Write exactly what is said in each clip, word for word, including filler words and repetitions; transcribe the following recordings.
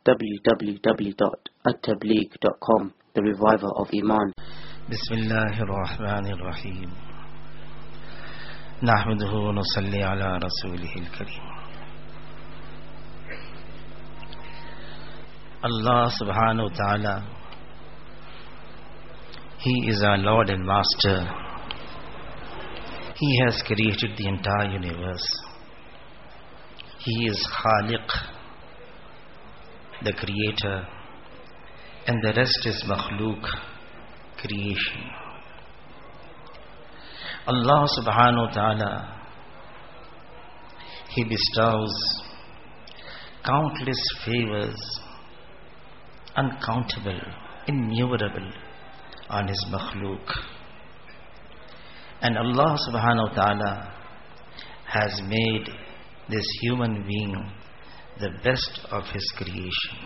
w w w dot at tabligh dot com, the reviver of Iman. Bismillahir Rahmanir Rahim. Nahmaduhu wa nusalli ala rasulihil kareem. Allah subhanahu wa ta'ala, He is our Lord and Master. He has created the entire universe. He is Khaliq, the creator, and the rest is Makhluq, creation. Allah subhanahu wa ta'ala, He bestows countless favors, uncountable, innumerable, on His Makhluq. And Allah subhanahu wa ta'ala has made this human being the best of His creation.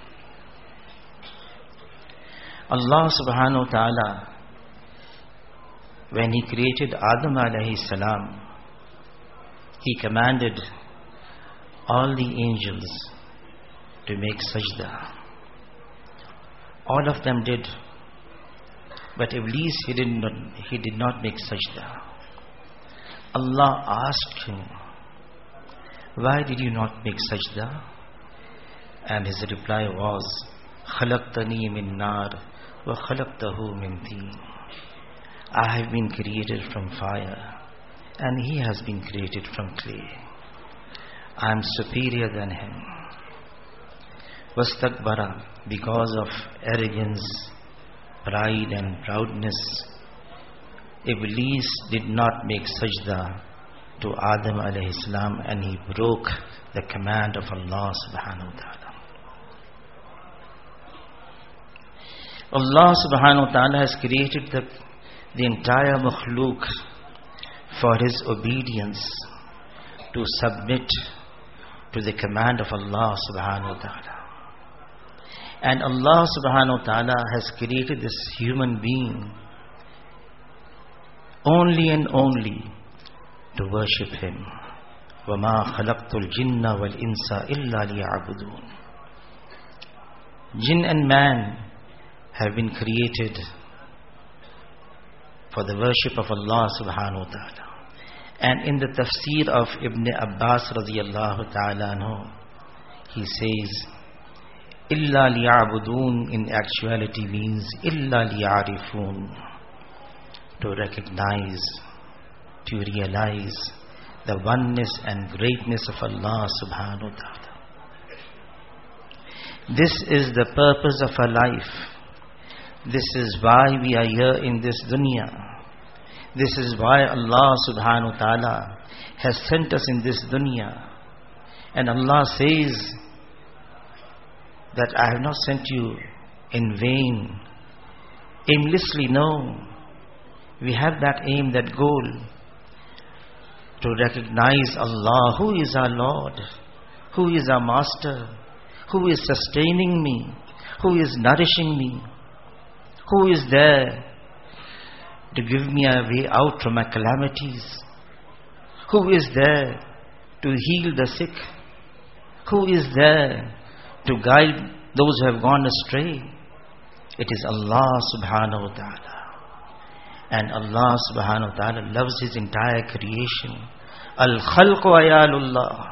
Allah subhanahu wa ta'ala, when He created Adam alayhi salam, He commanded all the angels to make sajda. All of them did. But Iblis, he did not, he did not make sajda. Allah asked him, why did you not make sajda? And his reply was, خَلَقْتَنِي مِن نَارٍ وَخَلَقْتَهُ مِن طِينٍ. I have been created from fire, and he has been created from clay. I am superior than him. وَاسْتَكْبَرَ, because of arrogance, pride and proudness, Iblis did not make sajda to Adam alayhi salam, and he broke the command of Allah subhanahu wa ta'ala. Allah subhanahu wa ta'ala has created the, the entire makhluk for His obedience, to submit to the command of Allah subhanahu wa ta'ala. And Allah subhanahu wa ta'ala has created this human being only and only to worship Him. وَمَا خَلَقْتُ الْجِنَّ وَالْإِنسَ إِلَّا لِيَعْبُدُونَ. Jinn and man have been created for the worship of Allah subhanahu wa ta'ala. And in the tafsir of Ibn Abbas radiyallahu ta'ala anhu, he says, إِلَّا لِيَعْبُدُونَ in actuality means إِلَّا لِيَعْرِفُونَ, to recognize, to realize the oneness and greatness of Allah subhanahu wa ta'ala. This is the purpose of our life. This is why we are here in this dunya. This is why Allah subhanahu wa ta'ala has sent us in this dunya. And Allah says that I have not sent you in vain, aimlessly. No, we have that aim, that goal, to recognize Allah, who is our Lord, who is our Master, who is sustaining me, who is nourishing me, who is there to give me a way out from my calamities, who is there to heal the sick, who is there to guide those who have gone astray. It is Allah subhanahu wa ta'ala. And Allah subhanahu wa ta'ala loves His entire creation. Al-Khalqu ayalullah.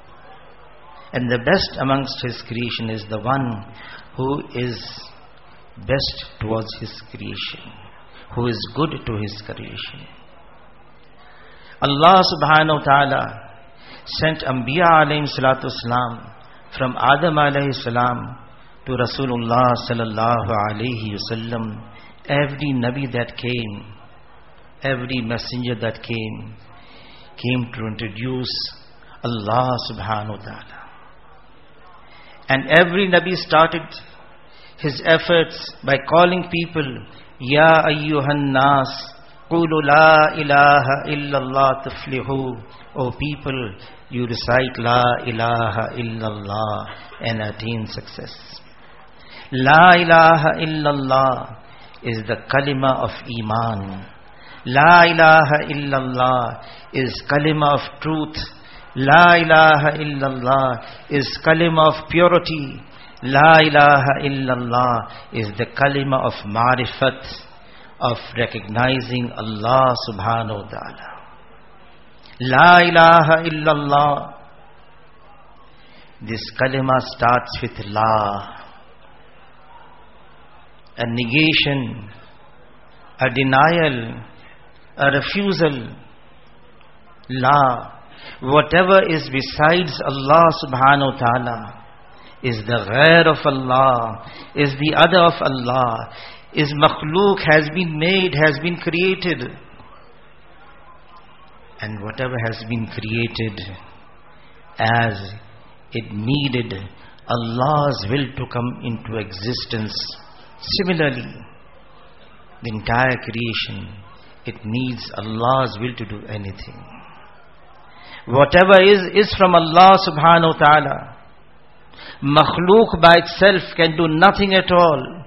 And the best amongst His creation is the one who is best towards His creation, who is good to His creation. Allah subhanahu wa ta'ala sent Anbiya alayhi salatu wasalam, from Adam alayhi salam to Rasulullah sallallahu alayhi wasallam. Every Nabi that came, every messenger that came, came to introduce Allah subhanahu wa ta'ala. And every Nabi started his efforts by calling people, Ya ayyuhan nas, qulu la ilaha illallah tuflihu. O people, you recite La ilaha illallah and attain success. La ilaha illallah is the kalima of Iman. La ilaha illallah is kalima of truth. La ilaha illallah is kalima of purity. La ilaha illallah is the kalima of marifat, of recognizing Allah subhanahu wa ta'ala. La ilaha illallah. This kalima starts with La. A negation, a denial, a refusal. La. Whatever is besides Allah subhanahu wa ta'ala is the ghair of Allah, is the other of Allah, is makhluk, has been made, has been created. And whatever has been created as it needed Allah's will to come into existence. Similarly, the entire creation, it needs Allah's will to do anything. Whatever is, is from Allah subhanahu wa ta'ala. Makhluk by itself can do nothing at all.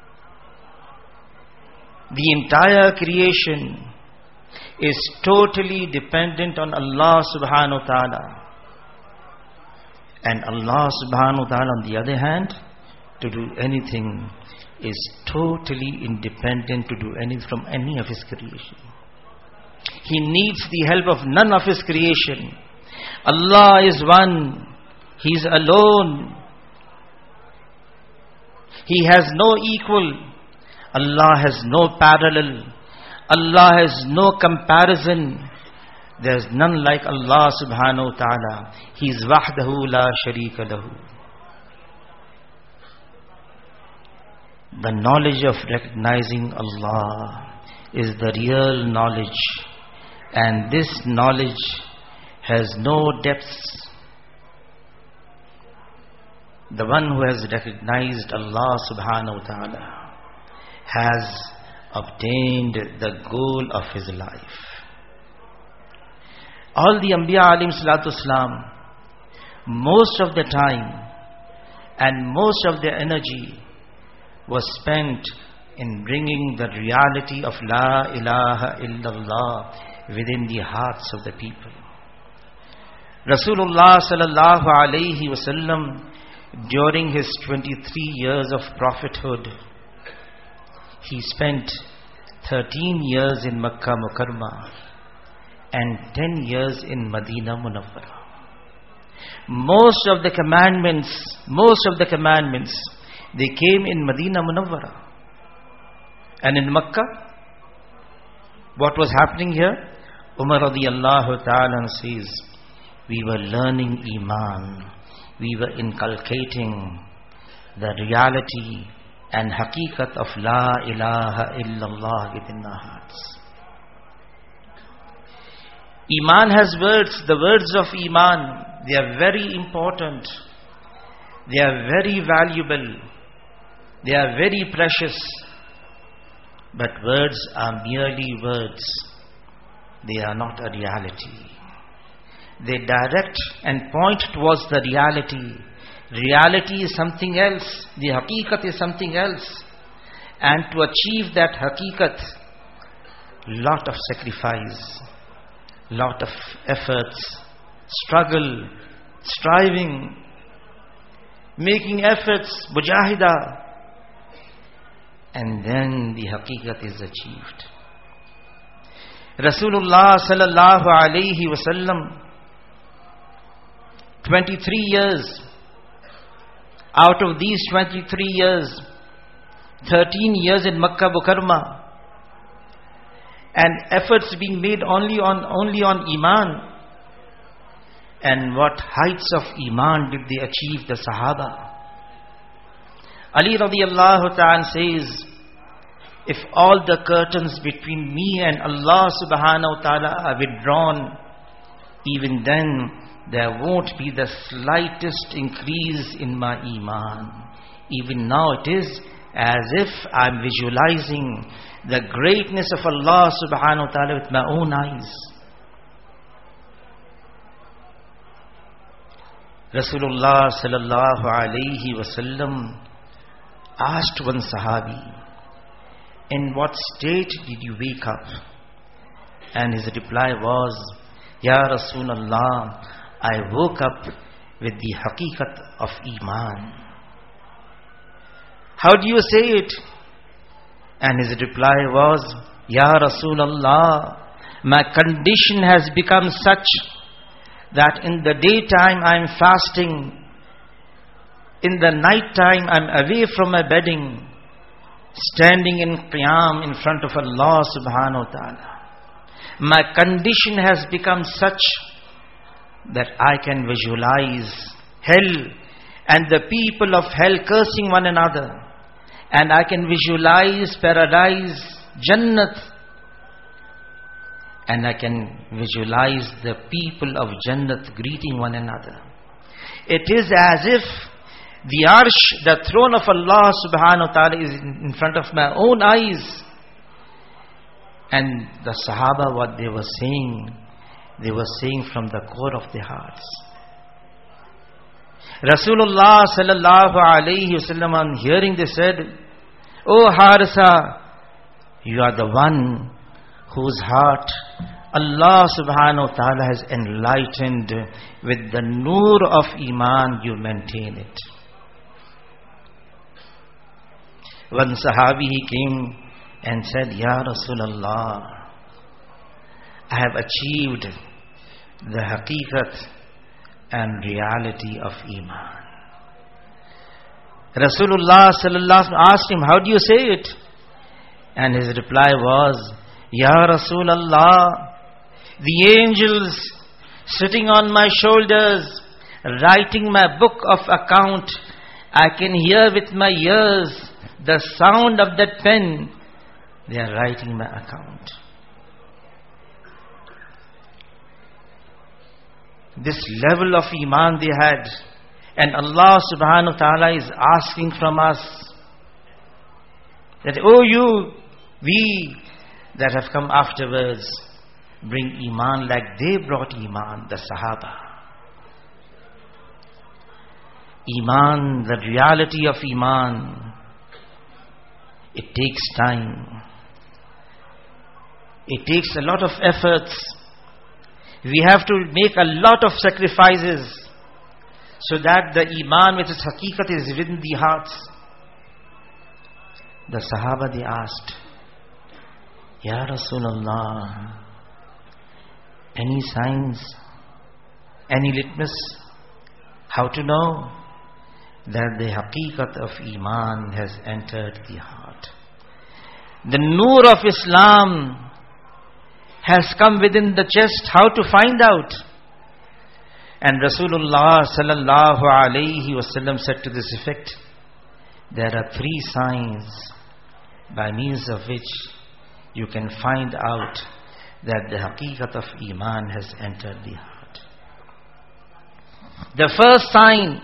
The entire creation is totally dependent on Allah subhanahu wa ta'ala. And Allah subhanahu wa ta'ala, on the other hand, to do anything is totally independent to do anything from any of His creation. He needs the help of none of His creation. Allah is one. He is alone. He has no equal. Allah has no parallel. Allah has no comparison. There is none like Allah subhanahu wa ta'ala. He is wahdahu la sharika lahu. The knowledge of recognizing Allah is the real knowledge. And this knowledge has no depths. The one who has recognized Allah subhanahu wa ta'ala has obtained the goal of his life. All the Anbiya alayhim salatu wasalam, most of the time and most of their energy was spent in bringing the reality of La ilaha illallah within the hearts of the people. Rasulullah sallallahu alayhi wasallam, during his twenty-three years of prophethood, he spent thirteen years in Makkah Mukarramah and ten years in Medina Munawwarah. Most of the commandments, most of the commandments, they came in Medina Munawwarah. And in Makkah, what was happening here? Umar radiyallahu ta'ala says, we were learning Iman. We were inculcating the reality and haqiqat of La ilaha illallah within our hearts. Iman has words. The words of Iman, they are very important. They are very valuable. They are very precious. But words are merely words. They are not a reality. They direct and point towards the reality. Reality is something else. The haqiqat is something else. And to achieve that haqiqat, lot of sacrifice, lot of efforts, struggle, striving, making efforts, mujahida. And then the haqiqat is achieved. Rasulullah sallallahu alayhi wasallam, twenty-three years. Out of these twenty-three years, thirteen years in Makkah Mukarramah, and efforts being made only on only on Iman. And what heights of Iman did they achieve, the Sahaba? Ali radiyallahu ta'ala says, if all the curtains between me and Allah subhanahu wa ta'ala are withdrawn, even then there won't be the slightest increase in my Iman. Even now it is as if I'm visualizing the greatness of Allah subhanahu wa ta'ala with my own eyes. Rasulullah sallallahu alayhi wasallam asked one Sahabi, in what state did you wake up? And his reply was, Ya Rasulullah, I woke up with the haqiqat of Iman. how do you say it? And his reply was, Ya Rasulullah, my condition has become such that in the daytime I am fasting, in the night time I am away from my bedding, standing in qiyam in front of Allah subhanahu wa ta'ala. My condition has become such that I can visualize hell and the people of hell cursing one another, and I can visualize paradise, Jannat, and I can visualize the people of Jannat greeting one another. It is as if the arsh, the throne of Allah subhanahu wa ta'ala, is in front of my own eyes. And the Sahaba, what they were saying, they were saying from the core of their hearts. Rasulullah sallallahu alayhi wasallam, on hearing this, said, O Harisa, you are the one whose heart Allah subhanahu wa ta'ala has enlightened with the nur of Iman. You maintain it. One Sahabi, he came and said, Ya Rasulullah, I have achieved the haqiqat and reality of Iman. Rasulullah sallallahu alaihi wasallam asked him, how do you say it? And his reply was, Ya Rasulullah, the angels sitting on my shoulders, writing my book of account, I can hear with my ears the sound of that pen. They are writing my account. This level of Iman they had, and Allah subhanahu wa ta'ala is asking from us that, oh you, we that have come afterwards, bring Iman like they brought Iman, the Sahaba. Iman, the reality of Iman, it takes time. It takes a lot of efforts. We have to make a lot of sacrifices so that the Iman with its haqiqat is within the hearts. The Sahaba, they asked, Ya Rasulullah, any signs, any litmus, how to know that the haqiqat of Iman has entered the heart? The nur of Islam has come within the chest. How to find out? And Rasulullah sallallahu alayhi wasallam said to this effect, there are three signs by means of which you can find out that the haqiqat of Iman has entered the heart. The first sign,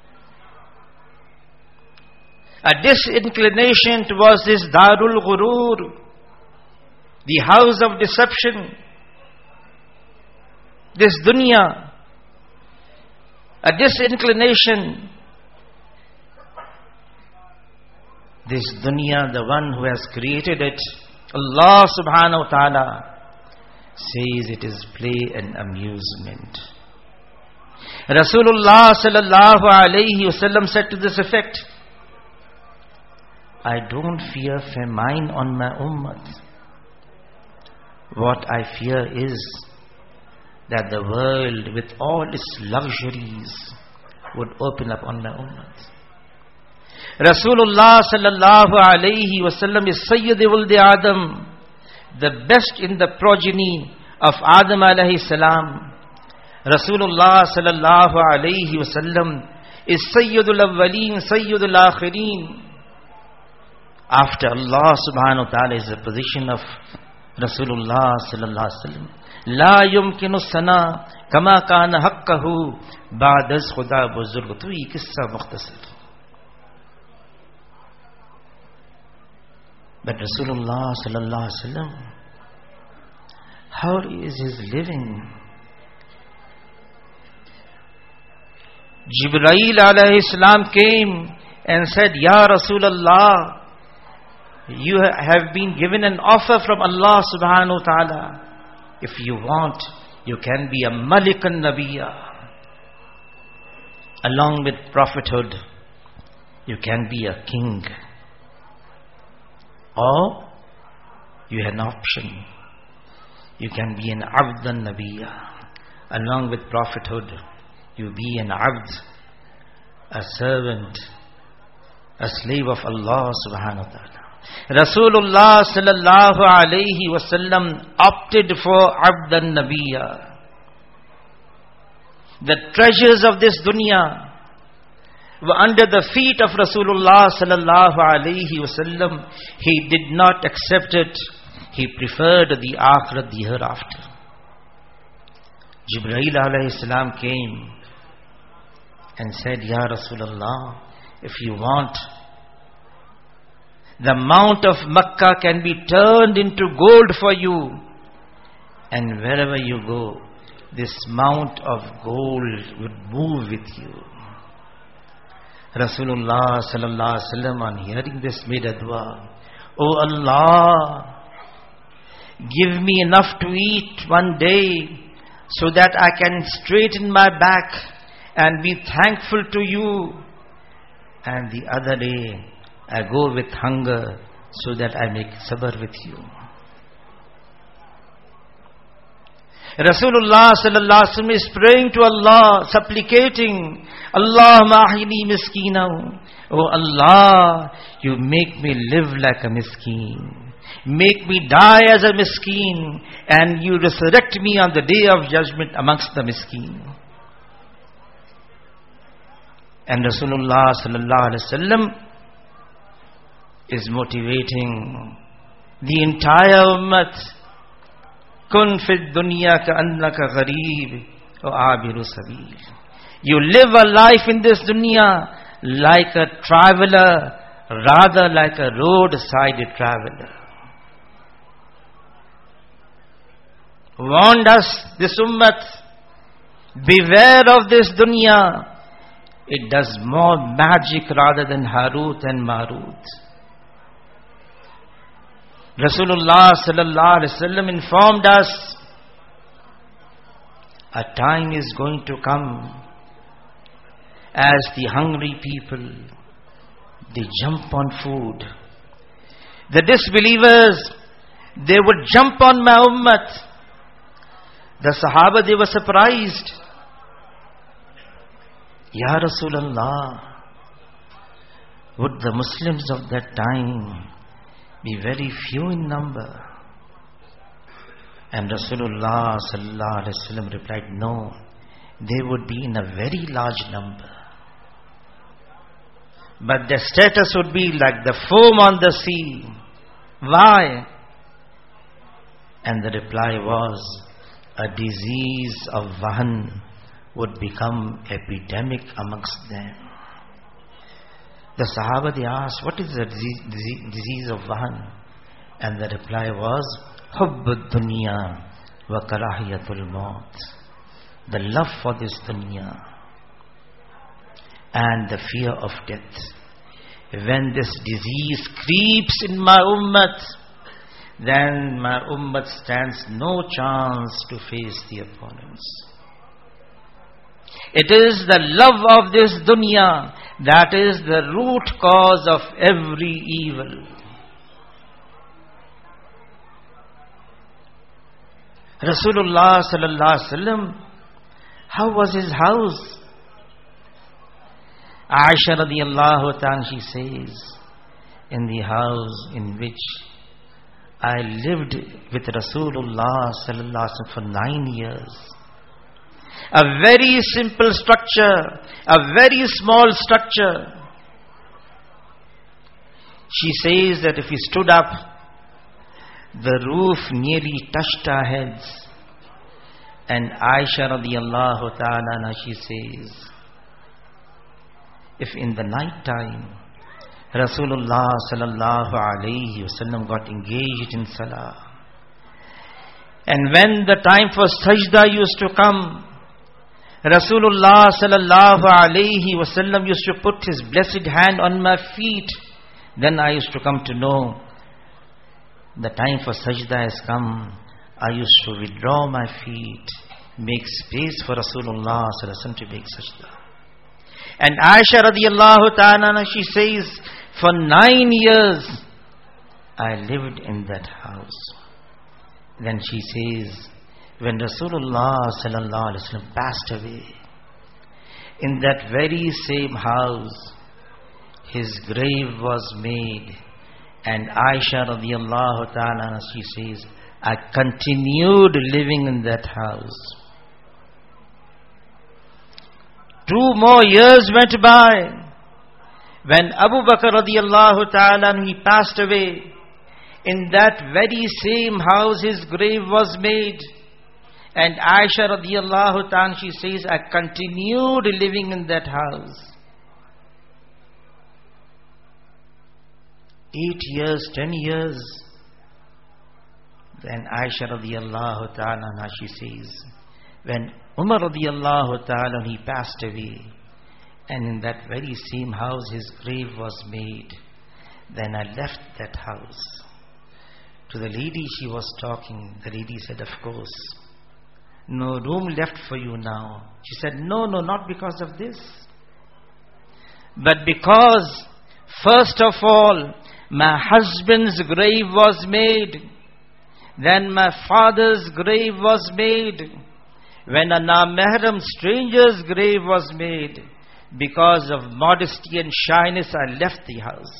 a disinclination towards this Darul Ghurur, the house of deception, this dunya, a disinclination. This dunya, the one who has created it, Allah subhanahu wa ta'ala, says it is play and amusement. Rasulullah sallallahu alayhi wasallam said to this effect, I don't fear famine on my ummah. What I fear is that the world with all its luxuries would open up on my ummah. Rasulullah sallallahu alayhi wasallam is Sayyid Waldi Adam, the best in the progeny of Adam alayhi salam. Rasulullah sallallahu alayhi wasallam is Sayyidul Awwaleen, Sayyidul Akhirin. After Allah subhanahu wa ta'ala is the position of Rasulullah sallallahu alaihi wasallam. La yumkinu sana kama kana haqqahu ba'daz khuda buzurg. To ye qissa mukhtasar. But Rasulullah sallallahu alaihi wasallam, how is his living? Jibreel alayhi salam came and said, Ya Rasulullah, you have been given an offer from Allah subhanahu wa ta'ala. If you want, you can be a Malikan Nabiya. Along with prophethood, you can be a king. Or you have an option. You can be an abdan nabiyya. Along with prophethood, you be an abd, a servant, a slave of Allah subhanahu wa ta'ala. Rasulullah sallallahu alayhi wasallam opted for abdan nabiyya. The treasures of this dunya were under the feet of Rasulullah sallallahu alayhi wasallam. He did not accept it. He preferred the akhirat, the hereafter. Jibreel alayhi salam came and said, Ya Rasulullah, if you want, the mount of Makkah can be turned into gold for you, and wherever you go, this mount of gold would move with you. Rasulullah sallallahu alaihi wasallam, on hearing this, made a dua. Oh Allah, give me enough to eat one day, so that I can straighten my back and be thankful to you. And the other day, I go with hunger, so that I make sabr with you. Rasulullah sallallahu alaihi wasallam is praying to Allah, supplicating, Allahumma ahini miskina. Oh Allah, you make me live like a miskin. Make me die as a miskin, and you resurrect me on the day of judgment amongst the miskin. And Rasulullah sallallahu alaihi wasallam is motivating the entire ummat. Kun fid dunya ka annaka gharib wa abiru sabil. You live a life in this dunya like a traveler, rather like a roadside traveler. Warned us, this ummat, beware of this dunya. It does more magic rather than Harut and Marut. Rasulullah sallallahu alaihi wasallam informed us, a time is going to come as the hungry people, they jump on food. The disbelievers, they would jump on my ummat. The Sahaba, they were surprised. Ya Rasulullah, would the Muslims of that time be very few in number? And Rasulullah sallallahu alaihi wasallam replied, no, they would be in a very large number. But their status would be like the foam on the sea. Why? And the reply was, a disease of Vahan would become epidemic amongst them. The Sahaba, they asked, what is the disease, disease of Vahan? And the reply was, Hubbud dunya wa karahiyatul maut. The love for this dunya and the fear of death. When this disease creeps in my ummat, then my ummat stands no chance to face the opponents. It is the love of this dunya that is the root cause of every evil. Rasulullah sallallahu alaihi wasallam, how was his house? Aisha radiyallahu ta'ala, she says, in the house in which I lived with Rasulullah sallallahu alaihi wasallam for nine years. A very simple structure, a very small structure. She says that if we stood up, the roof nearly touched our heads. And Aisha radiyallahu ta'ala, she says, if in the night time Rasulullah sallallahu alayhi wasallam got engaged in salah, and when the time for sajda used to come, Rasulullah sallallahu alayhi wasallam used to put his blessed hand on my feet. Then I used to come to know the time for sajda has come. I used to withdraw my feet, make space for Rasulullah sallallahu alayhi wasallam to make sajda. And Aisha radiyallahu ta'ala, she says, for nine years I lived in that house. Then she says, when Rasulullah sallallahu alaihi wasallam passed away, in that very same house, his grave was made. And Aisha radiallahu ta'ala, she says, I continued living in that house. Two more years went by. When Abu Bakr radiallahu ta'ala, he passed away, in that very same house his grave was made. And Aisha radiallahu ta'ala, she says, I continued living in that house. Eight years, ten years. Then Aisha radiallahu ta'ala, she says, when Umar radiallahu ta'ala, he passed away, and in that very same house his grave was made, then I left that house. To the lady she was talking, the lady said, of course, no room left for you now. She said, no, no, not because of this, but because, first of all, my husband's grave was made, then my father's grave was made, when a na-mahram stranger's grave was made, because of modesty and shyness I left the house.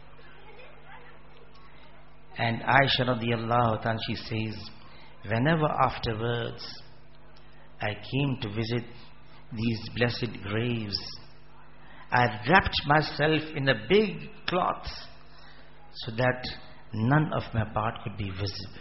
And Aisha radiallahu ta'ala, she says, whenever afterwards I came to visit these blessed graves, I wrapped myself in a big cloth so that none of my part could be visible.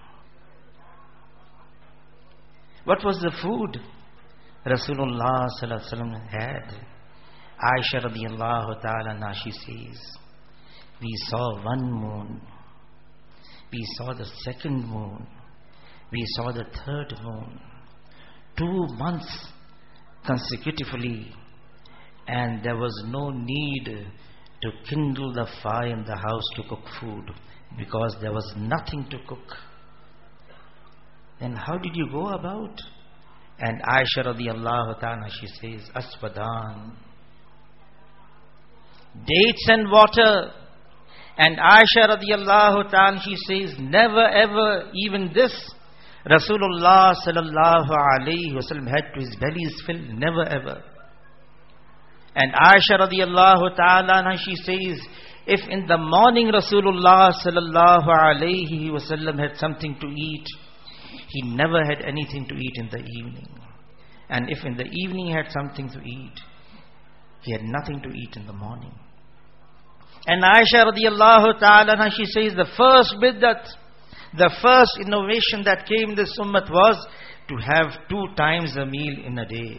What was the food Rasulullah sallallahu alaihi wasallam had? Aisha radiallahu ta'ala, she says, we saw one moon, we saw the second moon, we saw the third moon, two months consecutively, and there was no need to kindle the fire in the house to cook food, because there was nothing to cook. Then how did you go about? And Aisha radiallahu ta'ala, she says, aswadan, dates and water. And Aisha radiallahu ta'ala, she says, never ever even this Rasulullah sallallahu alayhi wasallam had to his belly is filled, never ever. And Aisha radiallahu ta'ala, she says, if in the morning Rasulullah sallallahu alayhi wasallam had something to eat, he never had anything to eat in the evening. And if in the evening he had something to eat, he had nothing to eat in the morning. And Aisha radiallahu ta'ala, she says, the first bid'at, the first innovation that came in this ummah was to have two times a meal in a day.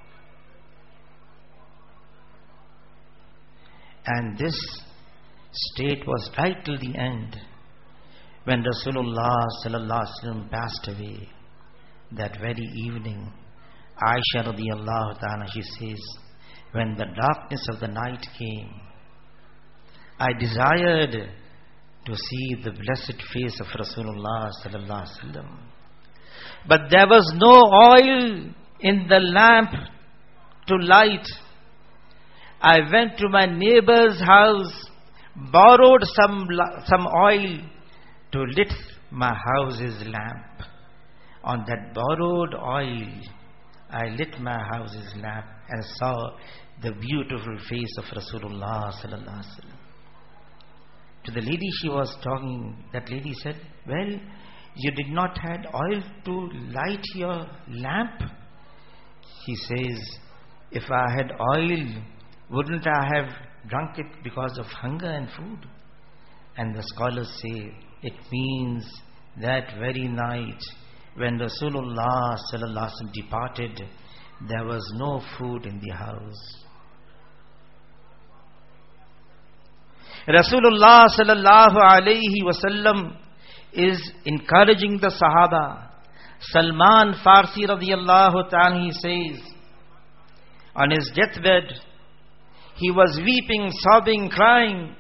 And this state was right till the end. When Rasulullah sallallahu alaihi wasallam passed away, that very evening, Aisha radiallahu ta'ala, she says, when the darkness of the night came, I desired to see the blessed face of Rasulullah sallallahu alaihi wasallam, but there was no oil in the lamp to light. I went to my neighbor's house, borrowed some some oil to lit my house's lamp. On that borrowed oil, I lit my house's lamp and saw the beautiful face of Rasulullah sallallahu alaihi wasallam. To the lady she was talking, that lady said, well, you did not have oil to light your lamp? He says, if I had oil, wouldn't I have drunk it because of hunger and food? And the scholars say, it means that very night when Rasulullah sallallahu alaihi wasallam departed, there was no food in the house. Rasulullah sallallahu alaihi wasallam is encouraging the Sahaba. Salman Farsi radiyallahu ta'ala, he says, on his deathbed, he was weeping, sobbing, crying.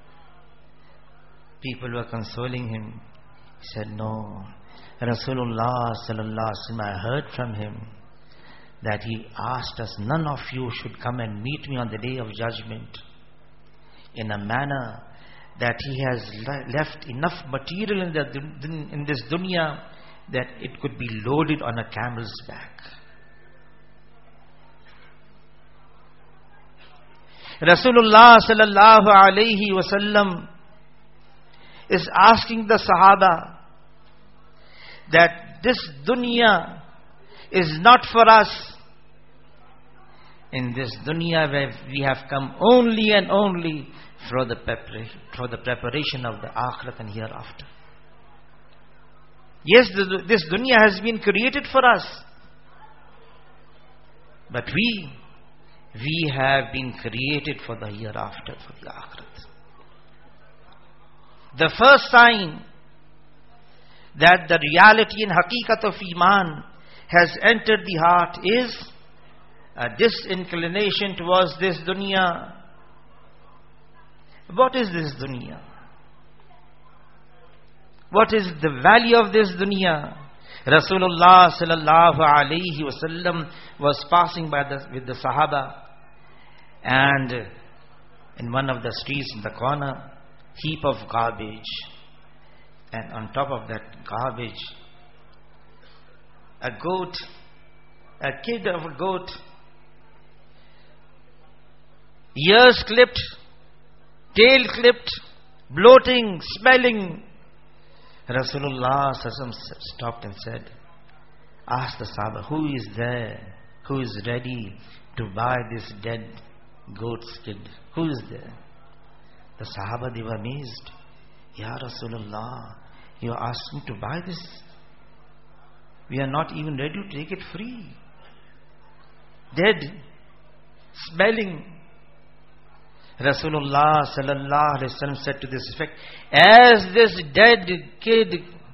People were consoling him. He said, no, Rasulullah sallallahu alaihi wasallam, I heard from him that he asked us, none of you should come and meet me on the day of judgment in a manner that he has le- left enough material in, the, dun- in this dunya that it could be loaded on a camel's back. Rasulullah sallallahu alayhi wasallam is asking the Sahaba that this dunya is not for us. In this dunya where we have come only and only for the preparation, for the preparation of the akhirat and hereafter. Yes, the, this dunya has been created for us, but we, we have been created for the hereafter, for the akhirat. The first sign that the reality and haqiqat of Iman has entered the heart is a disinclination towards this dunya. What is this dunya? What is the value of this dunya? Rasulullah sallallahu alayhi wasallam was passing by the, with the Sahaba, and in one of the streets in the corner, heap of garbage, and on top of that garbage, a goat, a kid of a goat, ears clipped, tail clipped, bloating, smelling. Rasulullah stopped and said, asked the Sahaba, who is there, who is ready to buy this dead goat's kid? Who is there? The Sahaba, they were amazed. Ya Rasulullah, you are asking to buy this? We are not even ready to take it free. Dead, smelling. Rasulullah sallallahu alaihi wasallam said to this effect, as this dead kid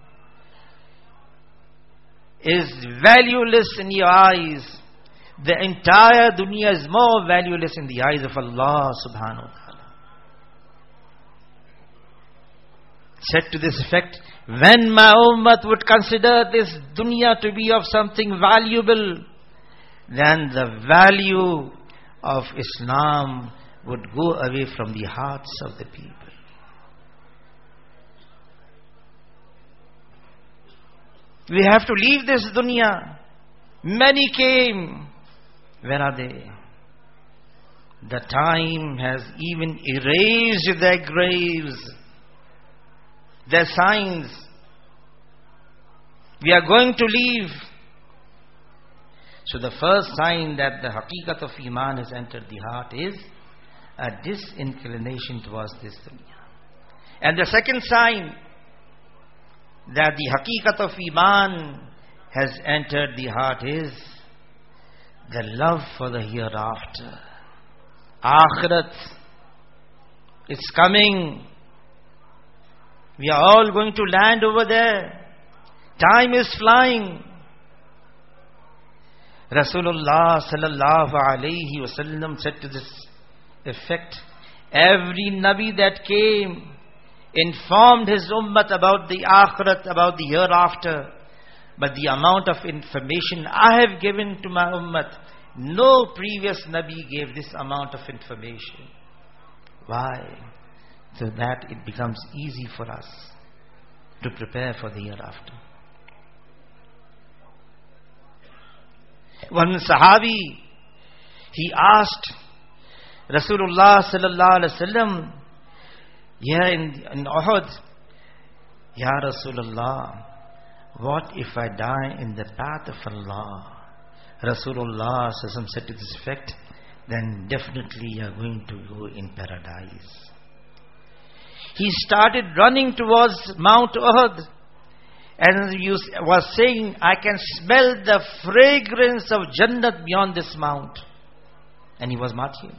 is valueless in your eyes, the entire dunya is more valueless in the eyes of Allah subhanahu wa ta'ala. Said to this effect, when my ummah would consider this dunya to be of something valuable, then the value of Islam would go away from the hearts of the people. We have to leave this dunya. Many came. Where are they? The time has even erased their graves, their signs. We are going to leave. So the first sign that the haqiqat of Iman has entered the heart is a disinclination towards this dunya. And the second sign that the haqiqat of Iman has entered the heart is the love for the hereafter. Akhirat, it's coming. We are all going to land over there. Time is flying. Rasulullah sallallahu alayhi wasallam said to this effect, every Nabi that came informed his ummah about the akhirat, about the hereafter, but the amount of information I have given to my ummah, no previous Nabi gave this amount of information. Why? So that it becomes easy for us to prepare for the hereafter. One Sahabi, he asked Rasulullah sallallahu alaihi wasallam, yeah, in, in Uhud, Ya Rasulullah, what if I die in the path of Allah? Rasulullah sallallahu alaihi wasallam said to this effect, then definitely you are going to go in paradise. He started running towards Mount Uhud, and he was saying, I can smell the fragrance of Jannat beyond this mount. And he was martyred.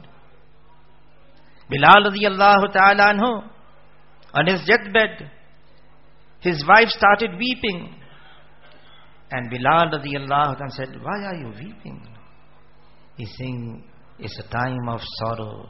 Bilal radiyallahu ta'ala anhu, on his deathbed, his wife started weeping. And Bilal radiyallahu ta'ala said, why are you weeping? He's saying, it's a time of sorrow.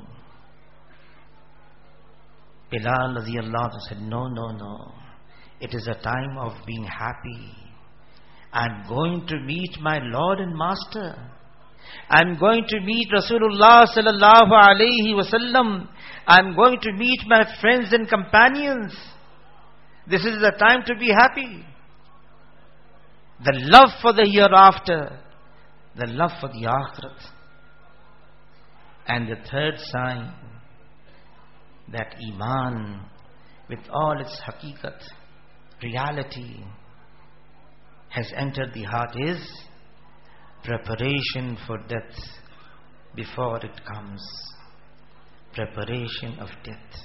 Bilal radiyallahu ta'ala said, no, no, no. It is a time of being happy. I'm going to meet my Lord and Master. I'm going to meet Rasulullah sallallahu alayhi wasallam. I'm going to meet my friends and companions. This is the time to be happy. The love for the hereafter, the love for the akhirat. And the third sign that Iman, with all its haqiqat, reality, has entered the heart is preparation for death before it comes. Preparation of death.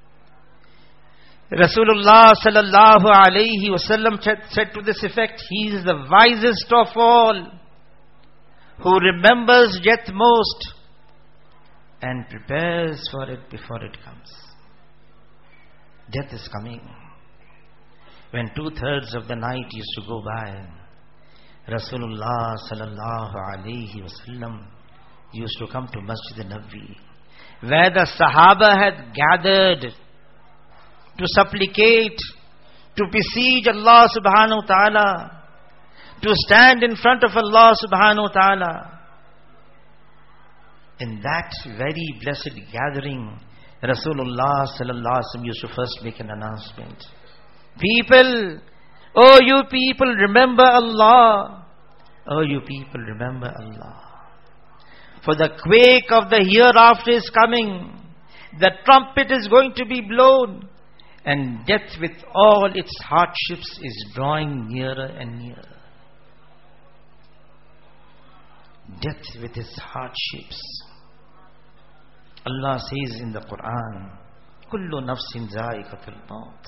Rasulullah sallallahu alayhi wasallam said to this effect, he is the wisest of all, who remembers death most and prepares for it before it comes. Death is coming. When two-thirds of the night used to go by, Rasulullah sallallahu alayhi wasallam used to come to Masjid al-Nabawi, where the Sahaba had gathered to supplicate, to beseech Allah subhanahu wa ta'ala, to stand in front of Allah subhanahu wa ta'ala. In that very blessed gathering, Rasulullah sallallahu alaihi wasallam used to first make an announcement. People, oh you people, remember Allah. Oh you people, remember Allah. For the quake of the hereafter is coming. The trumpet is going to be blown. And death with all its hardships is drawing nearer and nearer. Death with its hardships. Allah says in the Quran, Kullu nafsin za'iqatul maut.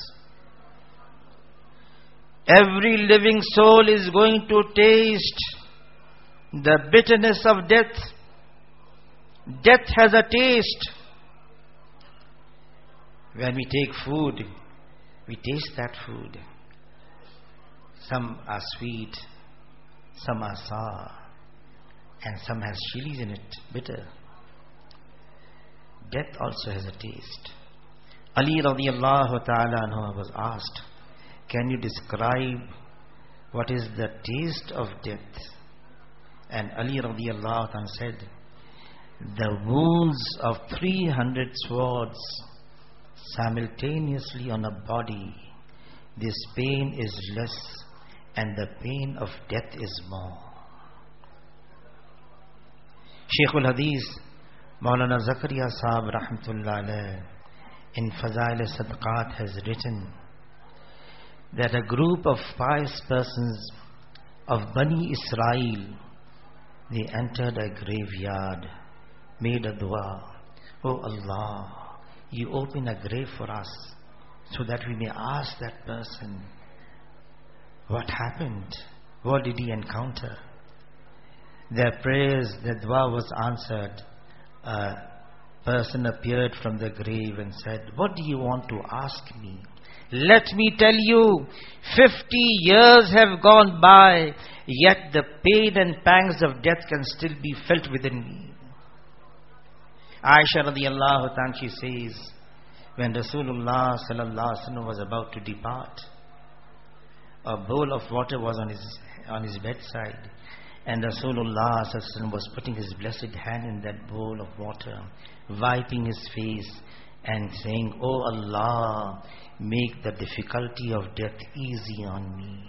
Every living soul is going to taste the bitterness of death. Death has a taste. When we take food, we taste that food. Some are sweet, some are sour, and some has chilies in it, bitter. Death also has a taste. Ali radiallahu ta'ala anhu was asked, can you describe what is the taste of death? And Ali radiallahu ta'ala said, the wounds of three hundred swords simultaneously on a body, this pain is less and the pain of death is more. Shaykh al-Hadith Maulana Zakaria Sahab rahmatullah alayh in Fazail Sadaqat has written that a group of pious persons of Bani Israel, they entered a graveyard, made a dua, Oh Allah, you open a grave for us so that we may ask that person, what happened? What did he encounter? Their prayers, their dua was answered. A person appeared from the grave and said, what do you want to ask me? Let me tell you, fifty years have gone by, yet the pain and pangs of death can still be felt within me. Aisha radiallahu ta'ala, she says, when Rasulullah sallallahu alaihi wasallam was about to depart, a bowl of water was on his on his bedside, and Rasulullah sallallahu alaihi wasallam was putting his blessed hand in that bowl of water, wiping his face and saying, Oh Allah, make the difficulty of death easy on me.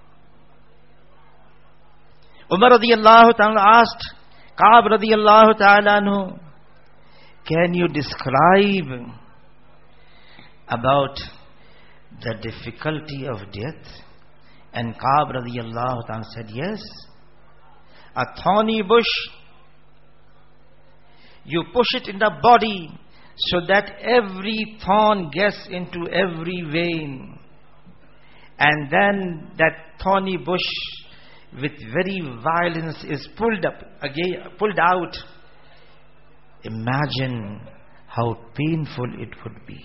Umar radiallahu ta'ala asked Ka'ab radiallahu ta'ala anhu, can you describe about the difficulty of death? And Ka'ab radiyallahu ta'ala said, yes. A thorny bush, you push it in the body so that every thorn gets into every vein. And then that thorny bush with very violence is pulled up again, pulled out. Imagine how painful it would be.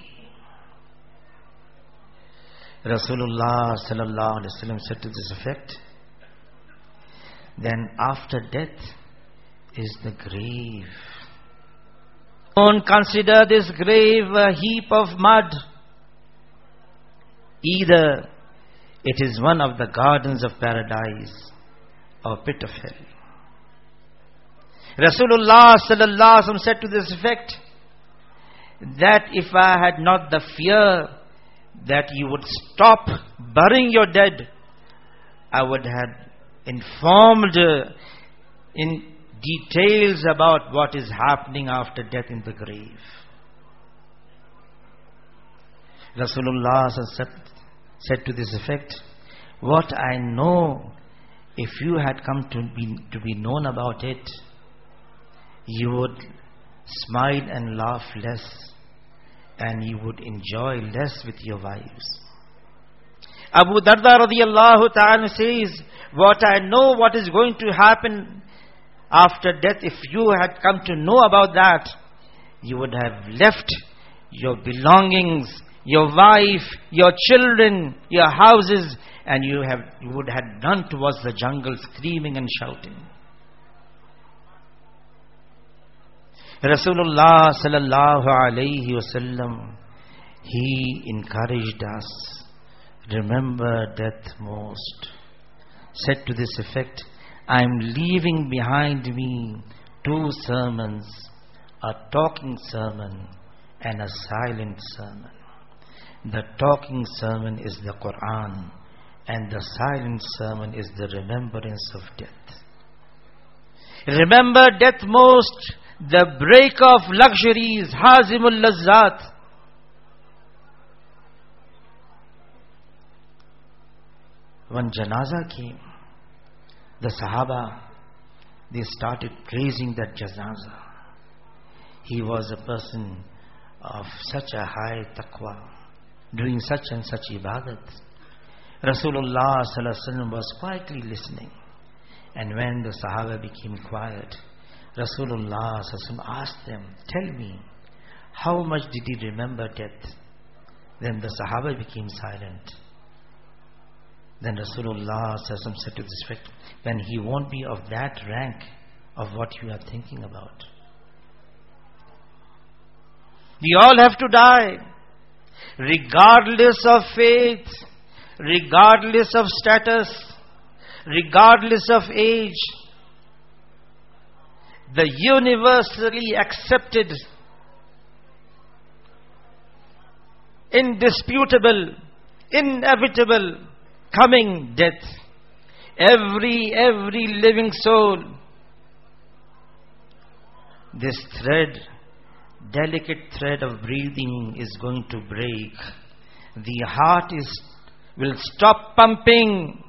Rasulullah sallallahu alaihi wasallam said to this effect, then after death is the grave. Don't consider this grave a heap of mud. Either it is one of the gardens of paradise or pit of hell. Rasulullah sallallahu alaihi wasallam said to this effect that if I had not the fear that you would stop burying your dead, I would have informed uh, in details about what is happening after death in the grave. Rasulullah said, said to this effect, what I know, if you had come to be, to be known about it, you would smile and laugh less, and you would enjoy less with your wives. Abu Darda radiyallahu ta'ala says, what I know what is going to happen after death, if you had come to know about that, you would have left your belongings, your wife, your children, your houses, and you have you would have run towards the jungle screaming and shouting. Rasulullah sallallahu alayhi wasallam, he encouraged us, remember death most. Said to this effect, I am leaving behind me two sermons, a talking sermon and a silent sermon. The talking sermon is the Quran, and the silent sermon is the remembrance of death. Remember death most, the break of luxuries, hazimul lazzat. When janaza came, the Sahaba, they started praising that janaza. He was a person of such a high taqwa, doing such and such ibadat. Rasulullah sallallahu alaihi wasallam was quietly listening, and when the Sahaba became quiet, Rasulullah sallallahu alaihi wasallam asked them, tell me, how much did he remember death? Then the Sahaba became silent. Then Rasulullah sallallahu alaihi wasallam said to this effect, then he won't be of that rank of what you are thinking about. We all have to die, regardless of faith, regardless of status, regardless of age. The universally accepted, indisputable, inevitable coming death. Every, every living soul, this thread, delicate thread of breathing is going to break. The heart is will stop pumping.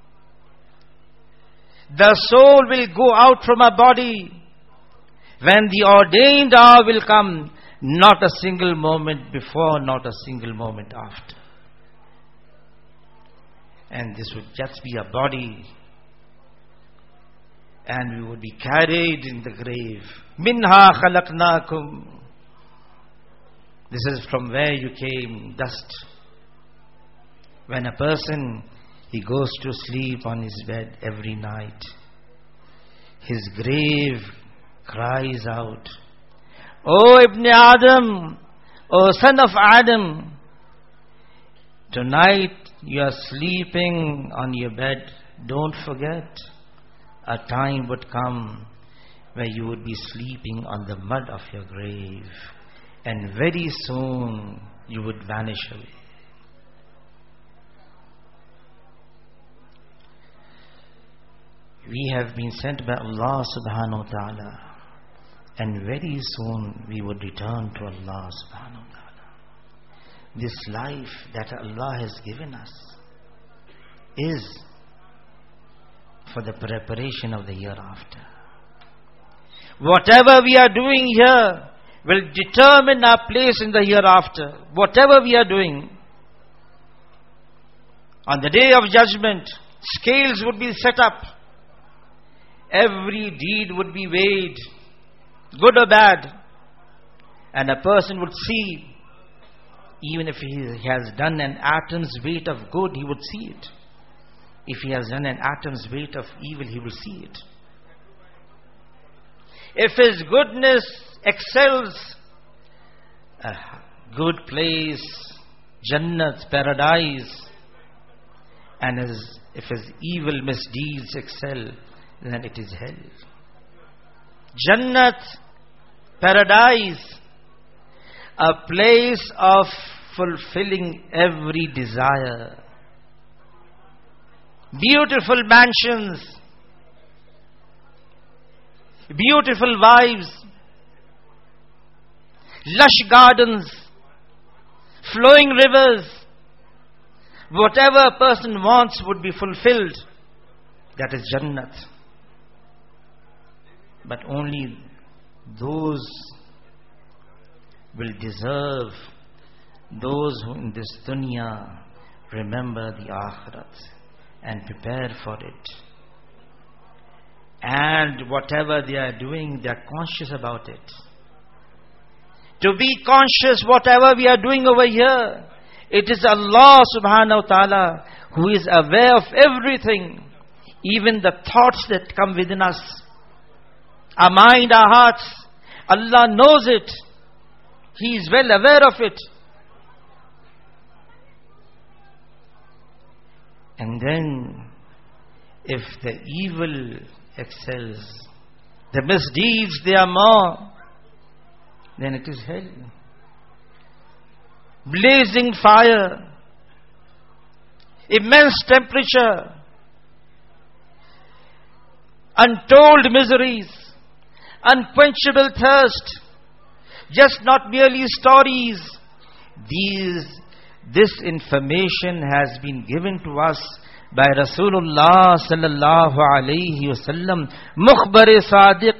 The soul will go out from our body. When the ordained hour will come, not a single moment before, not a single moment after. And this would just be a body, and we would be carried in the grave. Minha khalaqnakum. This is from where you came, dust. When a person, he goes to sleep on his bed every night, his grave cries out, O Ibn Adam, O son of Adam, tonight you are sleeping on your bed. Don't forget, a time would come where you would be sleeping on the mud of your grave, and very soon you would vanish away. We have been sent by Allah subhanahu wa ta'ala, and very soon we would return to Allah subhanahu wa ta'ala. This life that Allah has given us is for the preparation of the hereafter. Whatever we are doing here will determine our place in the hereafter. Whatever we are doing, on the day of judgment, scales would be set up. Every deed would be weighed, good or bad, and a person would see, even if he has done an atom's weight of good, he would see it. If he has done an atom's weight of evil, he will see it. If his goodness excels, a good place, Jannat, paradise, and his, if his evil misdeeds excel, then it is hell. Jannat, paradise. a place of fulfilling every desire. Beautiful mansions, beautiful wives, lush gardens, flowing rivers. Whatever a person wants would be fulfilled. That is Jannat. But only those will deserve, those who in this dunya remember the Akhirat and prepare for it. And whatever they are doing, they are conscious about it. To be conscious whatever we are doing over here, it is Allah subhanahu wa ta'ala who is aware of everything, even the thoughts that come within us, our mind, our hearts. Allah knows it. He is well aware of it. And then, if the evil excels, the misdeeds they are more, then it is hell. Blazing fire, immense temperature, untold miseries, unquenchable thirst, just not merely stories. These, this information has been given to us by Rasulullah sallallahu alayhi wasallam, Mukhbar Sadiq,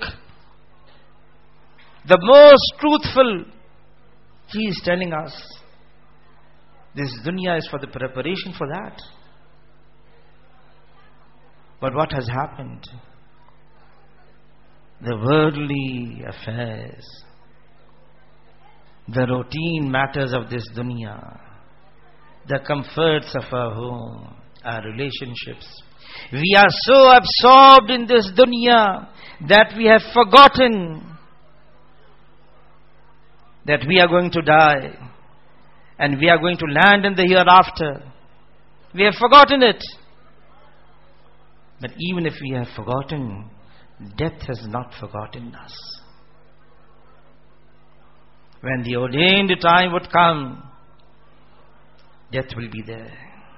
the most truthful. He is telling us, this dunya is for the preparation for that. But what has happened? The worldly affairs, the routine matters of this dunya, the comforts of our home, our relationships. We are so absorbed in this dunya that we have forgotten that we are going to die and we are going to land in the hereafter. We have forgotten it. But even if we have forgotten, death has not forgotten us. When the ordained time would come, death will be there.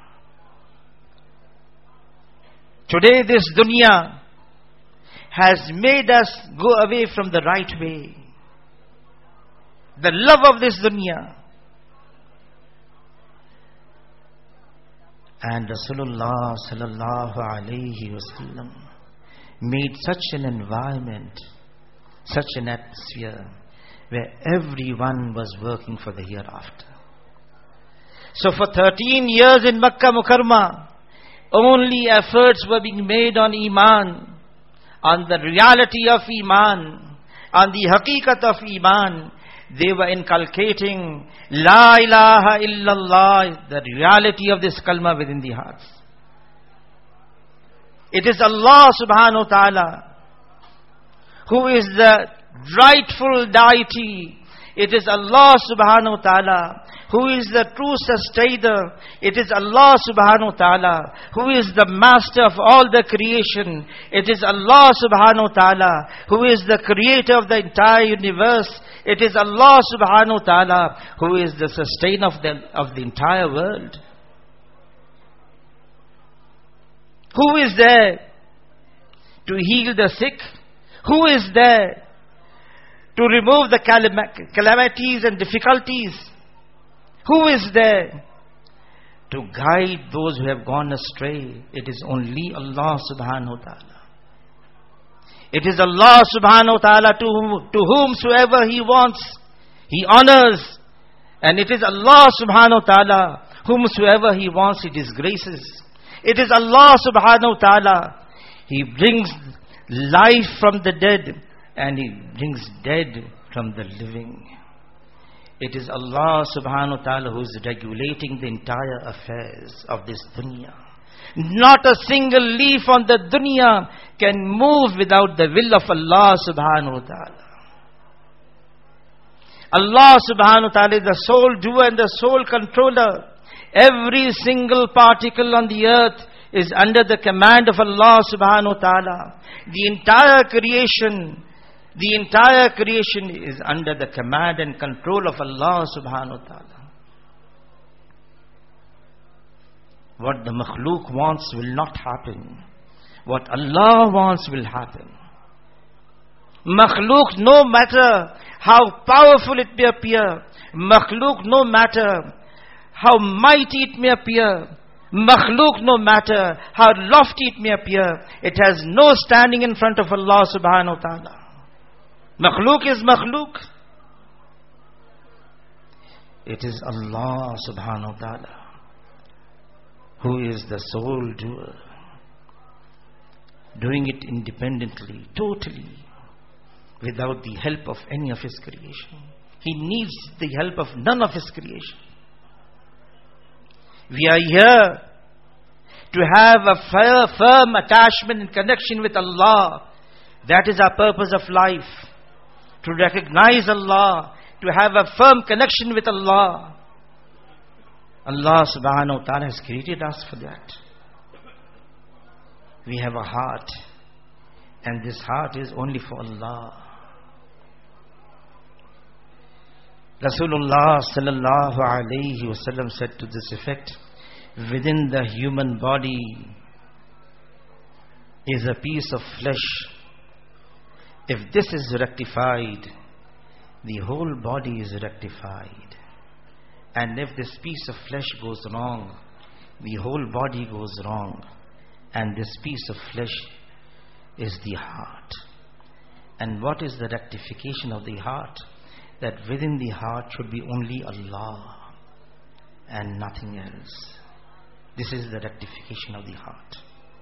Today this dunya has made us go away from the right way. The love of this dunya. And Rasulullah sallallahu alayhi wasallam made such an environment, such an atmosphere where everyone was working for the hereafter. So for thirteen years in Makkah Mukarramah, only efforts were being made on Iman, on the reality of Iman, on the haqiqat of Iman. They were inculcating La ilaha illallah, the reality of this kalma within the hearts. It is Allah subhanahu wa ta'ala who is the rightful deity. It is Allah subhanahu wa ta'ala who is the true sustainer. It is Allah subhanahu wa ta'ala who is the master of all the creation. It is Allah subhanahu wa ta'ala who is the creator of the entire universe. It is Allah subhanahu wa ta'ala who is the sustainer of the, of the entire world. Who is there to heal the sick? Who is there to remove the calam- calamities and difficulties? Who is there to guide those who have gone astray? It is only Allah subhanahu wa ta'ala. It is Allah subhanahu wa ta'ala to, whom, to whomsoever He wants, He honors. And it is Allah subhanahu wa ta'ala whomsoever He wants, He disgraces. It is Allah subhanahu wa ta'ala. He brings life from the dead and He brings dead from the living. It is Allah subhanahu wa ta'ala who is regulating the entire affairs of this dunya. Not a single leaf on the dunya can move without the will of Allah subhanahu wa ta'ala. Allah subhanahu wa ta'ala is the sole doer and the sole controller. Every single particle on the earth is under the command of Allah subhanahu wa ta'ala. The entire creation The entire creation is under the command and control of Allah subhanahu wa ta'ala. What the makhluk wants will not happen. What Allah wants will happen. Makhluk, no matter how powerful it may appear, makhluk, no matter how mighty it may appear, makhluk, no matter how lofty it may appear, it has no standing in front of Allah subhanahu wa ta'ala. Makhluk is makhluk. It is Allah subhanahu wa ta'ala who is the sole doer, doing it independently, totally, without the help of any of His creation. He needs the help of none of His creation. We are here to have a firm attachment and connection with Allah. That is our purpose of life. To recognize Allah, to have a firm connection with Allah. Allah subhanahu wa ta'ala has created us for that. We have a heart, and this heart is only for Allah. Rasulullah sallallahu alayhi wasallam said to this effect, within the human body is a piece of flesh. If this is rectified, the whole body is rectified. And if this piece of flesh goes wrong, the whole body goes wrong. And this piece of flesh is the heart. And what is the rectification of the heart? That within the heart should be only Allah and nothing else. This is the rectification of the heart.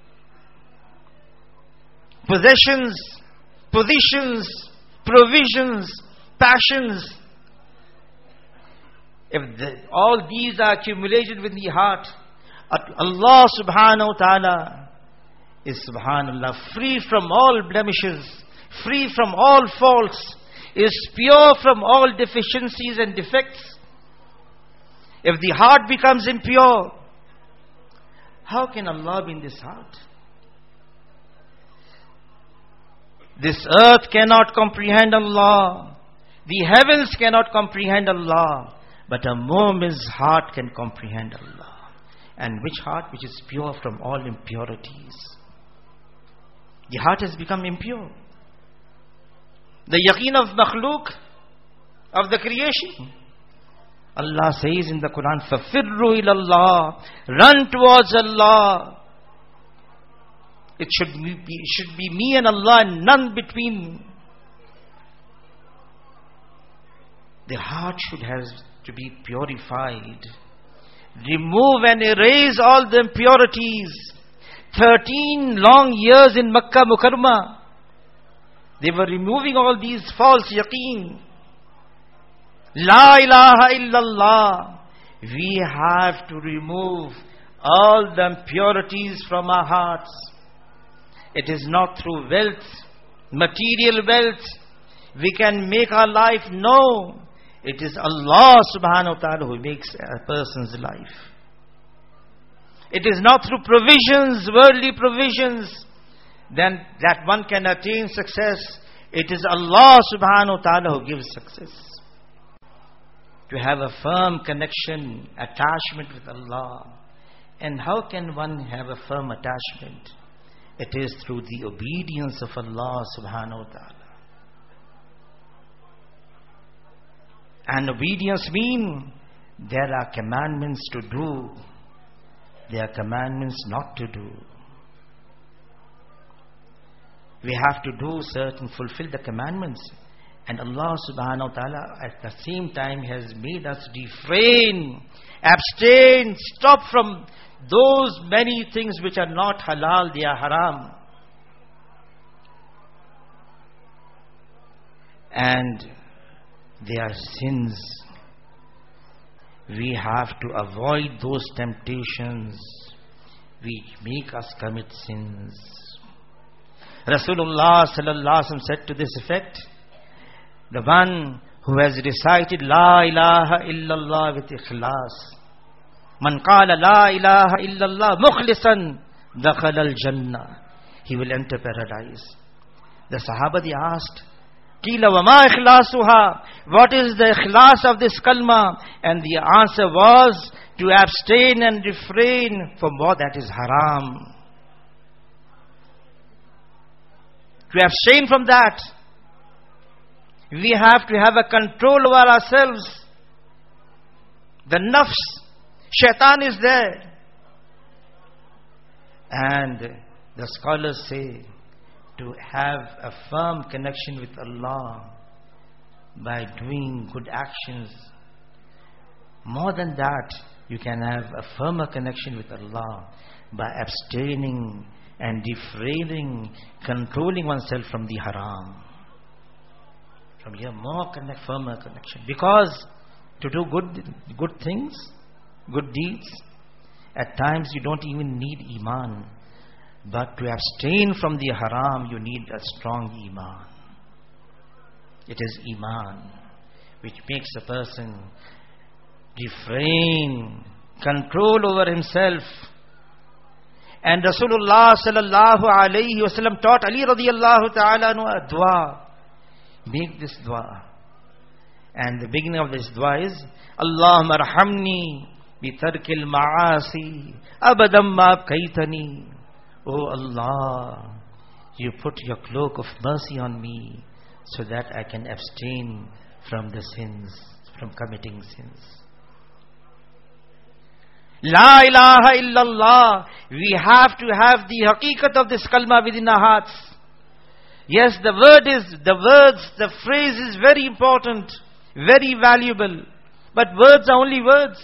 Possessions, positions, provisions, passions, if the, all these are accumulated within the heart, Allah subhanahu wa ta'ala is subhanallah free from all blemishes, free from all faults, is pure from all deficiencies and defects. If the heart becomes impure, how can Allah be in this heart? This earth cannot comprehend Allah. The heavens cannot comprehend Allah. But a mu'min's heart can comprehend Allah. And which heart? Which is pure from all impurities. The heart has become impure. The yaqeen of makhluk, of the creation. Allah says in the Quran, فَفِرُّوا إِلَى اللَّهِ, run towards Allah. It should be, it should be me and Allah and none between. The heart should have to be purified. Remove and erase all the impurities. Thirteen long years in Makkah Mukarramah, they were removing all these false yaqeen. La ilaha illallah. We have to remove all the impurities from our hearts. It is not through wealth, material wealth, we can make our life. No. It is Allah subhanahu wa ta'ala who makes a person's life. It is not through provisions, worldly provisions, then that one can attain success. It is Allah subhanahu wa ta'ala who gives success. To have a firm connection, attachment with Allah. And how can one have a firm attachment? It is through the obedience of Allah subhanahu wa ta'ala. And obedience means there are commandments to do, there are commandments not to do. We have to do certain, fulfill the commandments. And Allah subhanahu wa ta'ala at the same time has made us refrain, abstain, stop from those many things which are not halal, they are haram. And they are sins. We have to avoid those temptations which make us commit sins. Rasulullah sallallahu alaihi wasallam said to this effect, the one who has recited La ilaha illallah with ikhlas, man qala La ilaha illallah mukhlisan dakhala al-jannah, he will enter paradise. The Sahaba, they asked, Qila wa ma ikhlasuha? What is the ikhlas of this kalma? And the answer was to abstain and refrain from what that is haram. To abstain from that. We have to have a control over ourselves. The nafs, shaitan is there. And the scholars say to have a firm connection with Allah by doing good actions. More than that, you can have a firmer connection with Allah by abstaining and refraining, controlling oneself from the haram. From here, more connect, firmer connection. Because to do good, good things, good deeds, at times you don't even need iman. But to abstain from the haram, you need a strong iman. It is iman which makes a person refrain, control over himself. And Rasulullah sallallahu alayhi wasallam taught Ali radiyallahu ta'ala a dua. Make this dua. And the beginning of this dua is Allahumma arhamni bi tarkil ma'asi abadan ma abkaitani. Oh Allah, you put your cloak of mercy on me so that I can abstain from the sins, from committing sins. La ilaha illallah. We have to have the haqiqat of this kalma within our hearts. Yes, the word is, the words, the phrase is very important, very valuable. But words are only words.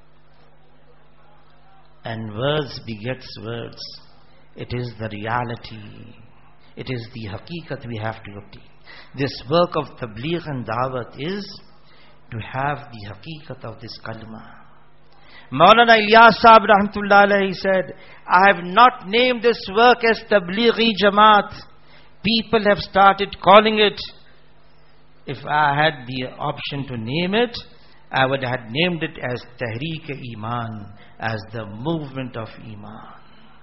And words begets words. It is the reality. It is the haqiqat we have to obtain. This work of tabligh and da'wat is to have the haqiqat of this kalma. Maulana Ilyas Sahib rahmatullah alayhi said, I have not named this work as Tablighi Jamaat. People have started calling it. If I had the option to name it, I would have named it as Tahreek-e-Iman, as the movement of Iman.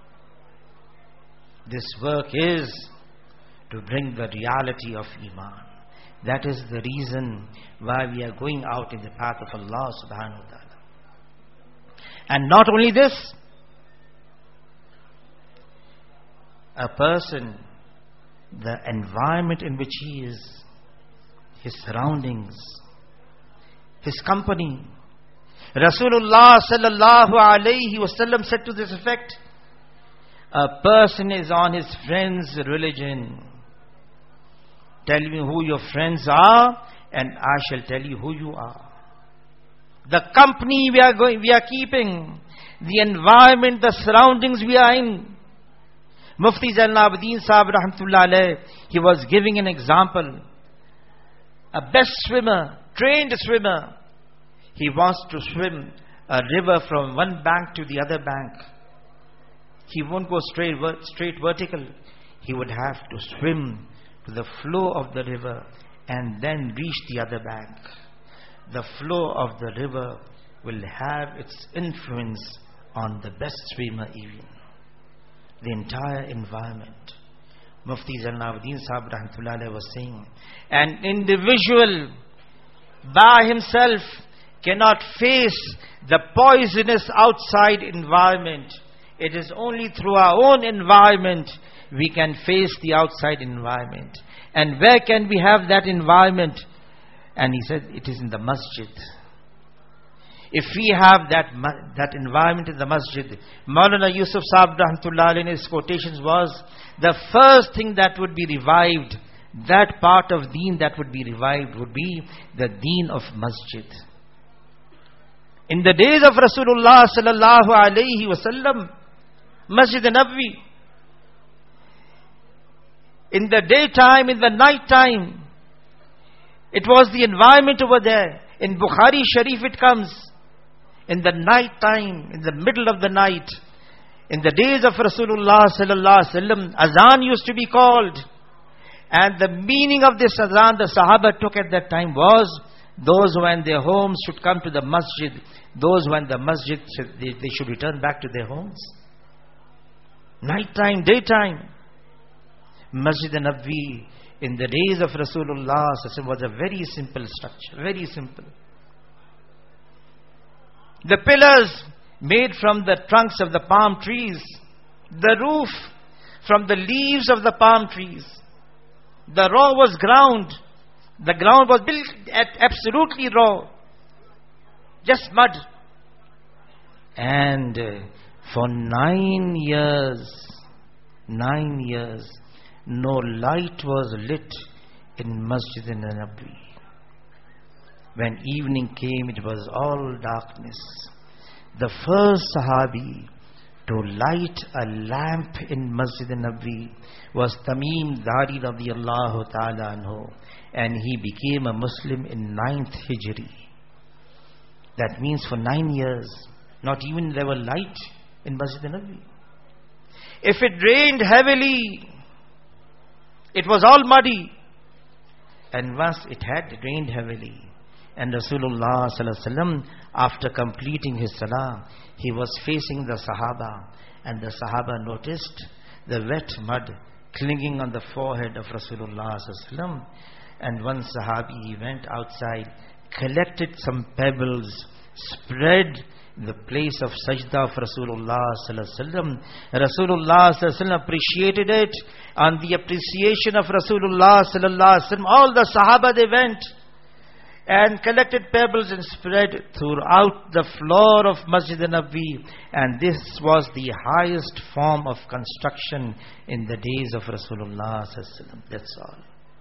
This work is to bring the reality of Iman. That is the reason why we are going out in the path of Allah subhanahu wa ta'ala. And not only this, a person, the environment in which he is, his surroundings, his company. Rasulullah sallallahu alayhi wasallam said to this effect, a person is on his friend's religion. Tell me who your friends are, and I shall tell you who you are. The company we are going, we are keeping, the environment, the surroundings we are in. Mufti Zainul Abidin Sahib rahmatullah alayh, he was giving an example. A best swimmer, trained swimmer, he wants to swim a river from one bank to the other bank. He won't go straight, straight vertical. He would have to swim to the flow of the river and then reach the other bank. The flow of the river will have its influence on the best swimmer even. The entire environment. Mufti Zainul Abidin Sahib rahmatullah alayhi was saying, an individual by himself cannot face the poisonous outside environment. It is only through our own environment we can face the outside environment. And where can we have that environment? And he said, it is in the masjid. If we have that that environment in the masjid, Maulana Yusuf Sahib rahmatullah alayhi in his quotations was, the first thing that would be revived, that part of deen that would be revived would be the deen of masjid. In the days of Rasulullah sallallahu alayhi wasallam, Masjid Nabawi, in the daytime, in the night time, it was the environment over there. In Bukhari Sharif it comes, in the night time, in the middle of the night, in the days of Rasulullah sallallahu alaihi wasallam, azan used to be called. And the meaning of this azan the Sahaba took at that time was, those who are in their homes should come to the masjid. Those who are in the masjid, they, they should return back to their homes. Night time, daytime. Masjid Nabawi in the days of Rasulullah was a very simple structure, very simple. The pillars made from the trunks of the palm trees, the roof from the leaves of the palm trees. The raw was ground. The ground was built at absolutely raw, just mud. And for nine years, nine years, no light was lit in Masjid an-Nabawi. When evening came, it was all darkness. The first Sahabi to light a lamp in Masjid an-Nabawi was Tamim Dari radiyallahu ta'ala anhu, and he became a Muslim in ninth Hijri. That means for nine years, not even there were light in Masjid an-Nabawi. If it rained heavily, it was all muddy. And once it had rained heavily, and Rasulullah sallallahu alaihi wasallam, after completing his salah, he was facing the Sahaba, and the Sahaba noticed the wet mud clinging on the forehead of Rasulullah sallallahu alaihi wasallam. And one Sahabi, he went outside, collected some pebbles, spread the place of sajda of Rasulullah sallallahu alaihi wasallam. Rasulullah sallallahu alaihi wasallam appreciated it. On the appreciation of Rasulullah sallallahu alaihi wasallam, all the Sahaba, they went and collected pebbles and spread throughout the floor of Masjid an-Nabawi. And this was the highest form of construction in the days of Rasulullah sallallahu alaihi wasallam. That's all.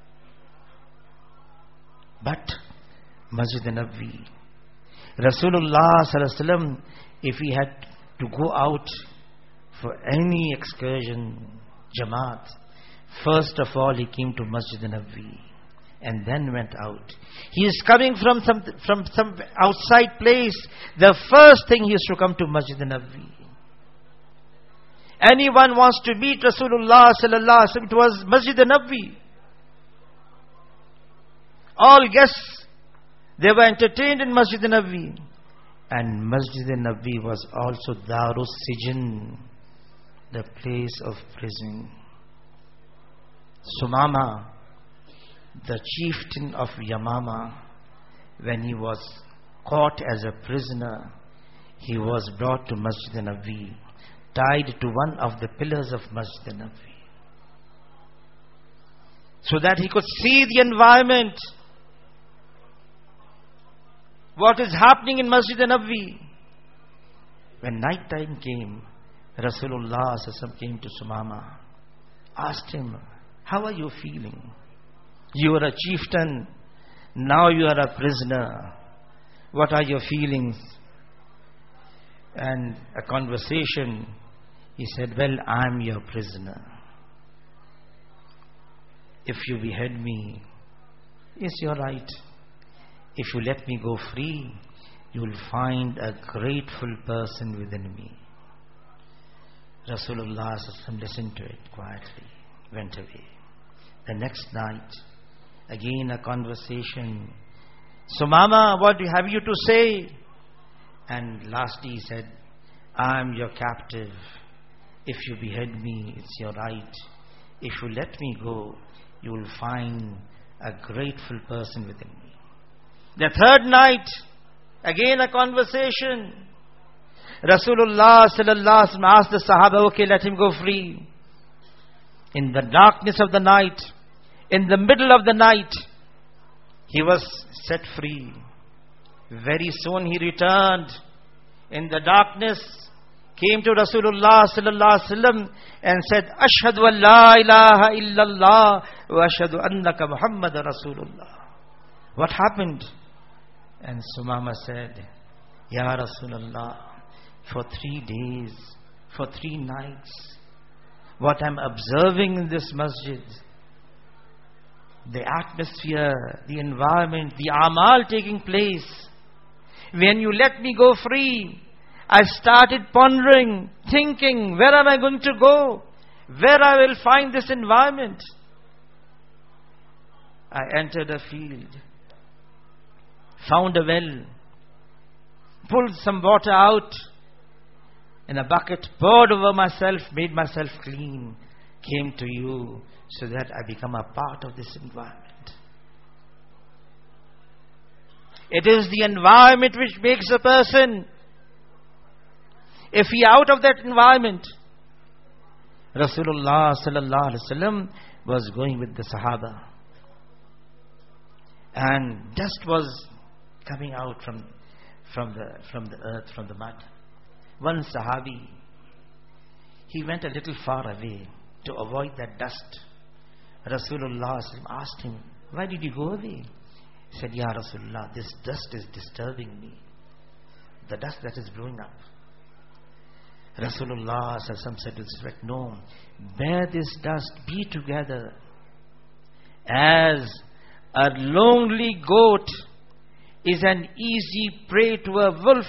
But Masjid an-Nabawi, Rasulullah sallallahu alaihi wasallam, if he had to go out for any excursion, Jamaat, first of all he came to Masjid an-Nabawi and then went out. He is coming from some from some outside place. The first thing he is to come to Masjid an-Nabawi. Anyone wants to meet Rasulullah sallallahu alaihi wasallam, it was Masjid an-Nabawi. All guests, they were entertained in Masjid an-Nabawi. And Masjid an-Nabawi was also Darus Sijn, the place of prison. Sumama, the chieftain of Yamama, when he was caught as a prisoner, he was brought to Masjid an-Nabawi, tied to one of the pillars of Masjid an-Nabawi, so that he could see the environment. What is happening in Masjid an-Nabawi? When night time came, Rasulullah sallallahu alaihi wasallam came to Sumama, asked him, how are you feeling? You are a chieftain, now you are a prisoner. What are your feelings? And a conversation, he said, well, I am your prisoner. If you behead me, yes, you are right. If you let me go free, you will find a grateful person within me. Rasulullah listened to it quietly, went away. The next night, again a conversation. Sumama, what do you have you to say? And lastly he said, I am your captive. If you behead me, it's your right. If you let me go, you will find a grateful person within me. The third night, again a conversation. Rasulullah sallallahu alaihi wasallam asked the Sahaba, okay, let him go free. In the darkness of the night, in the middle of the night, he was set free. Very soon he returned in the darkness, came to Rasulullah sallallahu alaihi wasallam and said, Ashhadu an la ilaha illallah wa ashhadu annaka Muhammad Rasulullah. What happened? And Sumama said, Ya Rasulullah, for three days, for three nights, what I'm observing in this masjid, the atmosphere, the environment, the amal taking place, when you let me go free, I started pondering, thinking, where am I going to go? Where I will find this environment? I entered a field, found a well, pulled some water out in a bucket, poured over myself, made myself clean, came to you so that I become a part of this environment. It is the environment which makes a person. If he out of that environment, Rasulullah sallallahu alaihi wasallam was going with the Sahaba, and dust was coming out from from the from the earth, from the mud. One Sahabi, he went a little far away to avoid that dust. Rasulullah asked him, "Why did you go away?" He said, "Ya Rasulullah, this dust is disturbing me. The dust that is blowing up." Rasulullah said to his friend, "No, bear this dust, be together. As a lonely goat is an easy prey to a wolf,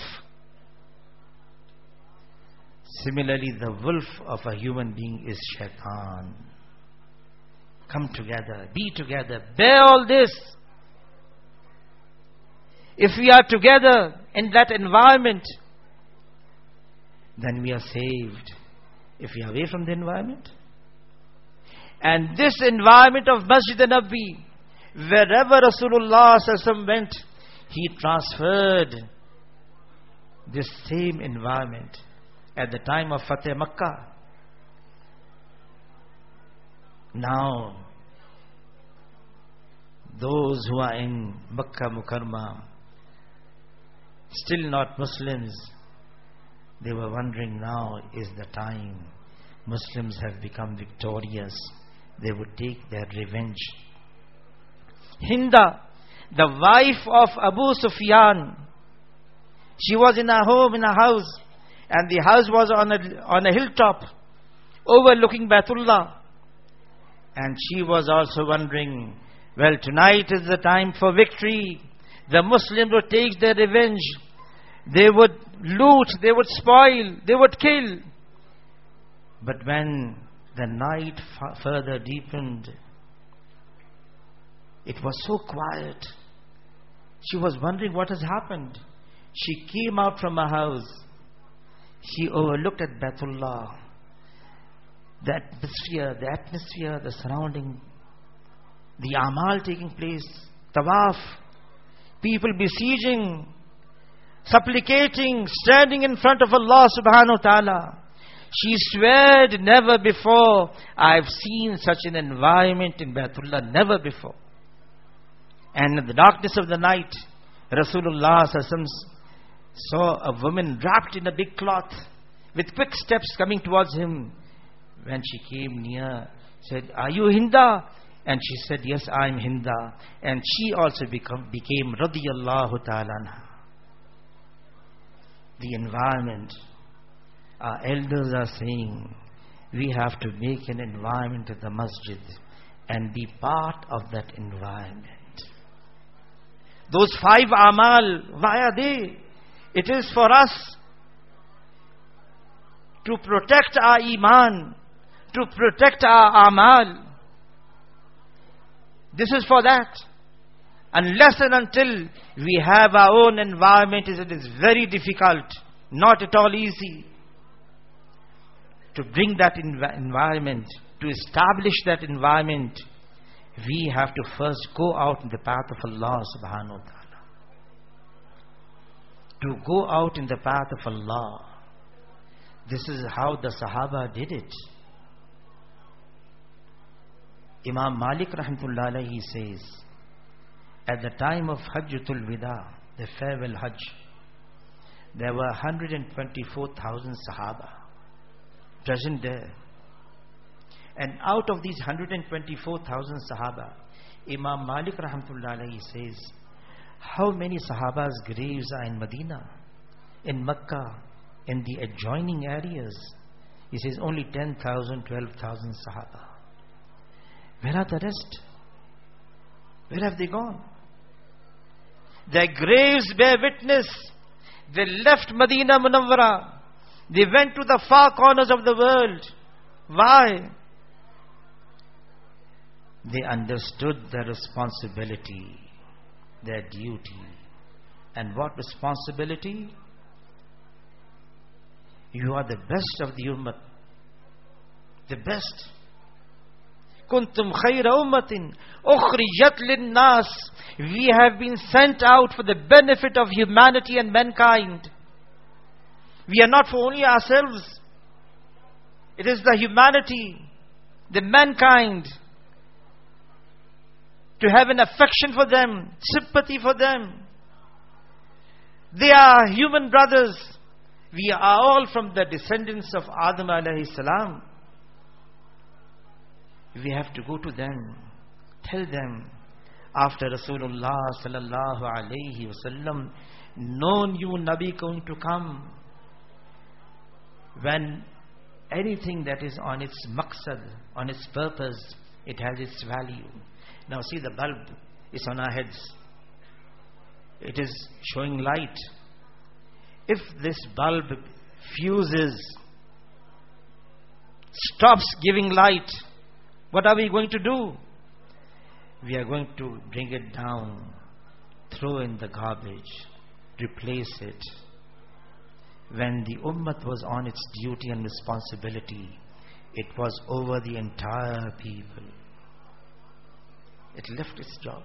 similarly the wolf of a human being is shaitan. Come together, be together, bear all this. If we are together in that environment, then we are saved. If we are away from the environment, and this environment of Masjid an-Nabawi, wherever Rasulullah sallallahu alaihi wasallam went, he transferred this same environment. At the time of Fateh Makkah, now those who are in Makkah Mukarramah, still not Muslims, they were wondering, now is the time. Muslims have become victorious. They would take their revenge. Hinda, the wife of Abu Sufyan, she was in a home, in a house, and the house was on a, on a hilltop overlooking Baitullah. And she was also wondering, well, tonight is the time for victory. The Muslims would take their revenge. They would loot, they would spoil, they would kill. But when the night f- further deepened, it was so quiet. She was wondering what has happened. She came out from her house. She overlooked at Baitullah. The atmosphere, the atmosphere, the surrounding, the amal taking place, tawaf, people besieging, supplicating, standing in front of Allah subhanahu wa ta'ala. She swore, never before I've seen such an environment in Baitullah, never before. And in the darkness of the night, Rasulullah saw a woman wrapped in a big cloth with quick steps coming towards him. When she came near, said, "Are you Hinda?" And she said, "Yes, I am Hinda." And she also become, became radiyallahu ta'ala anha. The environment, our elders are saying, we have to make an environment at the masjid and be part of that environment. Those five amal, why are they? It is for us to protect our iman, to protect our amal. This is for that. Unless and until we have our own environment, it is very difficult, not at all easy, to bring that env- environment, to establish that environment. We have to first go out in the path of Allah subhanahu wa ta'ala. To go out in the path of Allah. This is how the Sahaba did it. Imam Malik rahmatullah alayhi says, at the time of Hajjatul Wida, the farewell Hajj, there were one hundred twenty-four thousand Sahaba present there. And out of these one hundred twenty-four thousand Sahaba, Imam Malik rahmatullah alayhi says, how many Sahaba's graves are in Medina, in Makkah, in the adjoining areas? He says only ten thousand, twelve thousand Sahaba. Where are the rest? Where have they gone? Their graves bear witness. They left Medina Munawwara. They went to the far corners of the world. Why? They understood their responsibility, their duty. And what responsibility? You are the best of the ummah. The best. kuntum khayra ummatin ukhrijat lin-nas. We have been sent out for the benefit of humanity and mankind. We are not for only ourselves. It is the humanity, the mankind, to have an affection for them, sympathy for them. They are human brothers. We are all from the descendants of Adam alayhi salam. We have to go to them, tell them, after Rasulullah sallallahu alayhi wasallam known you Nabi going to come, when anything that is on its maqsad, on its purpose, it has its value. Now see, the bulb is on our heads. It is showing light. If this bulb fuses, stops giving light, what are we going to do? We are going to bring it down, throw in the garbage, replace it. When the ummah was on its duty and responsibility, it was over the entire people. It left its job.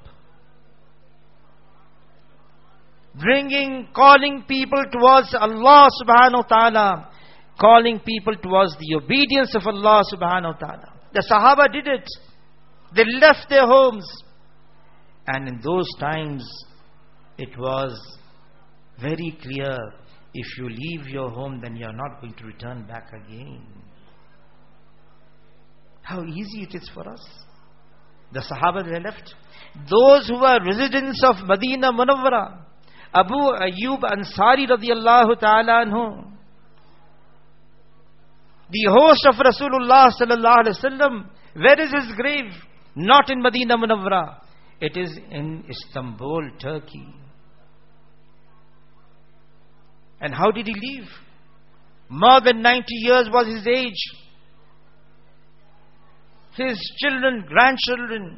Bringing, calling people towards Allah subhanahu wa ta'ala, calling people towards the obedience of Allah subhanahu wa ta'ala. The Sahaba did it. They left their homes. And in those times, it was very clear, if you leave your home, then you are not going to return back again. How easy it is for us. The Sahaba, they left. Those who were residents of Medina Munawwara, Abu Ayyub Ansari radiyallahu ta'ala anhu, the host of Rasulullah sallallahu alaihi wasallam, where is his grave? Not in Medina Munawwara. It is in Istanbul, Turkey. And how did he leave? More than ninety years was his age. His children, grandchildren,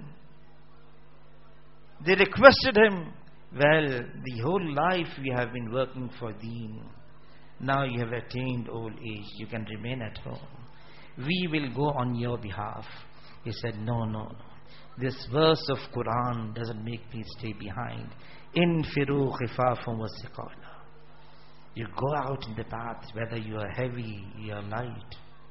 they requested him, well, the whole life we have been working for Deen. Now you have attained old age. You can remain at home. We will go on your behalf. He said, no, no, no. This verse of Quran doesn't make me stay behind. Infiru khifafun wa thiqala. You go out in the path, whether you are heavy, you are light.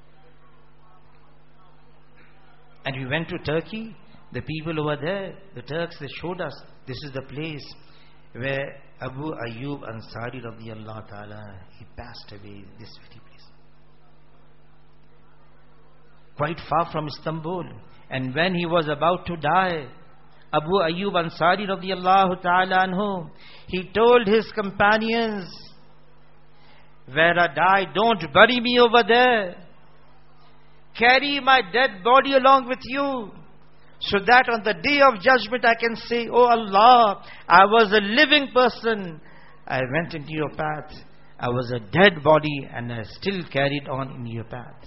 And we went to Turkey. The people over there, the Turks, they showed us, this is the place where Abu Ayyub Ansari radiyallahu ta'ala, he passed away, this very place. Quite far from Istanbul. And when he was about to die, Abu Ayyub Ansari radiyallahu ta'ala anhu, he told his companions, where I die, don't bury me over there. Carry my dead body along with you, so that on the day of judgment I can say, oh Allah, I was a living person. I went into your path. I was a dead body and I still carried on in your path.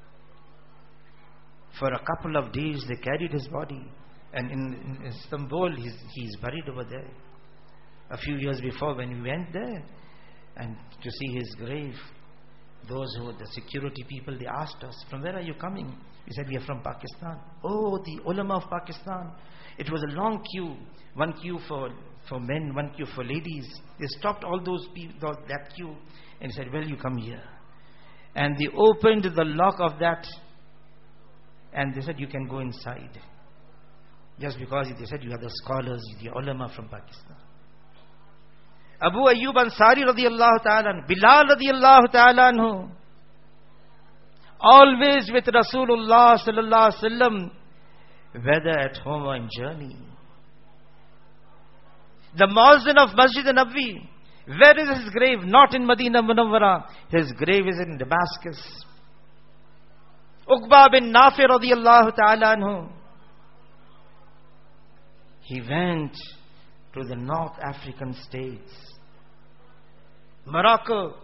For a couple of days they carried his body. And in, in Istanbul, he's, he's buried over there. A few years before, when we went there and to see his grave, those who were the security people, they asked us, from where are you coming? We said, we are from Pakistan. Oh, the ulama of Pakistan. It was a long queue. One queue for, for men, one queue for ladies. They stopped all those people, that queue, and said, well, you come here. And they opened the lock of that, and they said, you can go inside. Just because they said, you are the scholars, the ulama from Pakistan. Abu Ayyub Ansari radiyallahu ta'ala, Bilal radiyallahu ta'ala anhu, always with Rasulullah sallallahu alaihi wasallam, whether at home or in journey. The Muazzin of Masjid Nabawi, where is his grave? Not in Medina Munawwara. His grave is in Damascus. Uqba bin Nafi radiyallahu ta'ala anhu, he went to the North African states, Morocco,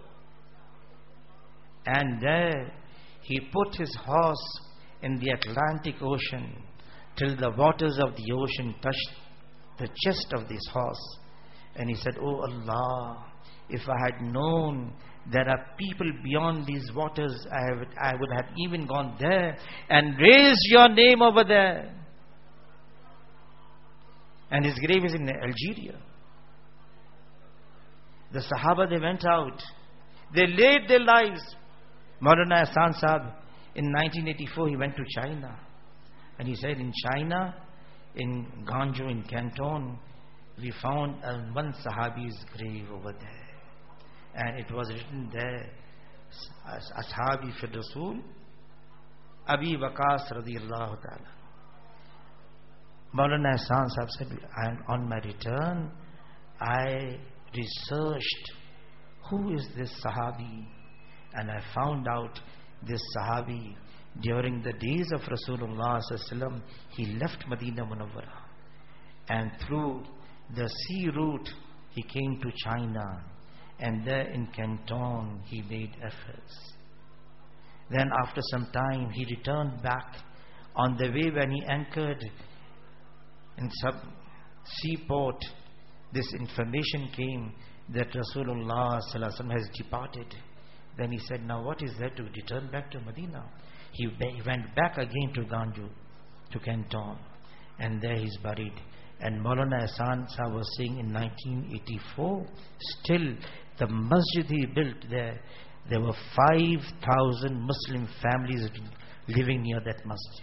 and there he put his horse in the Atlantic Ocean till the waters of the ocean touched the chest of this horse. And he said, oh Allah, if I had known there are people beyond these waters. I would, I would have even gone there and raised your name over there. And his grave is in Algeria. The Sahaba, they went out. They laid their lives. Maulana Ahsan Sahib, in nineteen eighty-four, he went to China. And he said, in China, in Ganju, in Canton, we found uh, one Sahabi's grave over there. And it was written there, Ashabi fi Rasul, Abi Waqas radiyallahu ta'ala. Maulana Ahsan Sahib said, on my return, I researched who is this Sahabi, and I found out this Sahabi during the days of Rasulullah sallallahu alaihi wasallam, he left Medina Munawwara, and through the sea route he came to China, and there in Canton he made efforts. Then after some time he returned back. On the way when he anchored in some seaport, this information came that Rasulullah sallallahu alaihi wasallam has departed. Then he said, now what is there to return back to Medina? He went back again to Ganju, to Canton, and there he's buried. And Maulana Ahsan Sahib was saying in nineteen eighty-four, still the masjid he built there, there were five thousand Muslim families living near that masjid.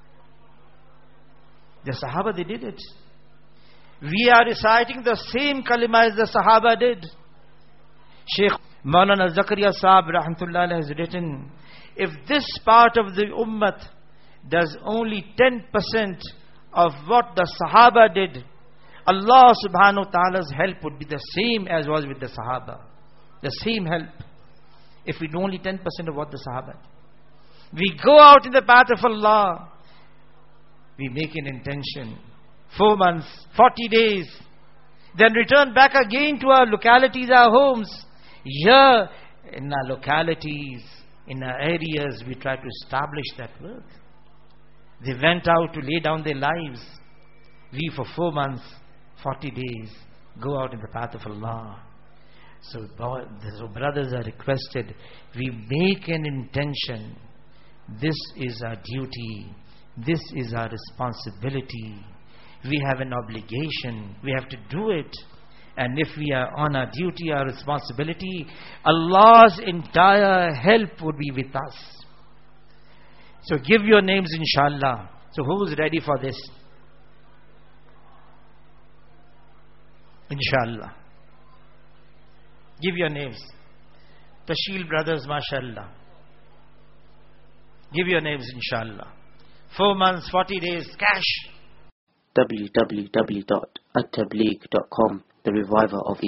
The Sahaba, they did it. We are reciting the same kalima as the Sahaba did. Sheikh Maulana Zakaria Sahib rahmatullah has written, if this part of the ummah does only ten percent of what the Sahaba did, Allah subhanahu wa ta'ala's help would be the same as was with the Sahaba. The same help. If we do only ten percent of what the Sahaba did. We go out in the path of Allah. We make an intention. Four months, forty days. Then return back again to our localities, our homes. Here, in our localities, in our areas, we try to establish that work. They went out to lay down their lives. We for four months, forty days, go out in the path of Allah. So, so brothers are requested, we make an intention. This is our duty. This is our responsibility. We have an obligation. We have to do it. And if we are on our duty, our responsibility, Allah's entire help would be with us. So give your names, inshallah. So who is ready for this? Inshallah. Give your names. Tashil brothers, mashallah. Give your names, inshallah. Four months, forty days, cash. w w w dot at tabligh dot com, the reviver of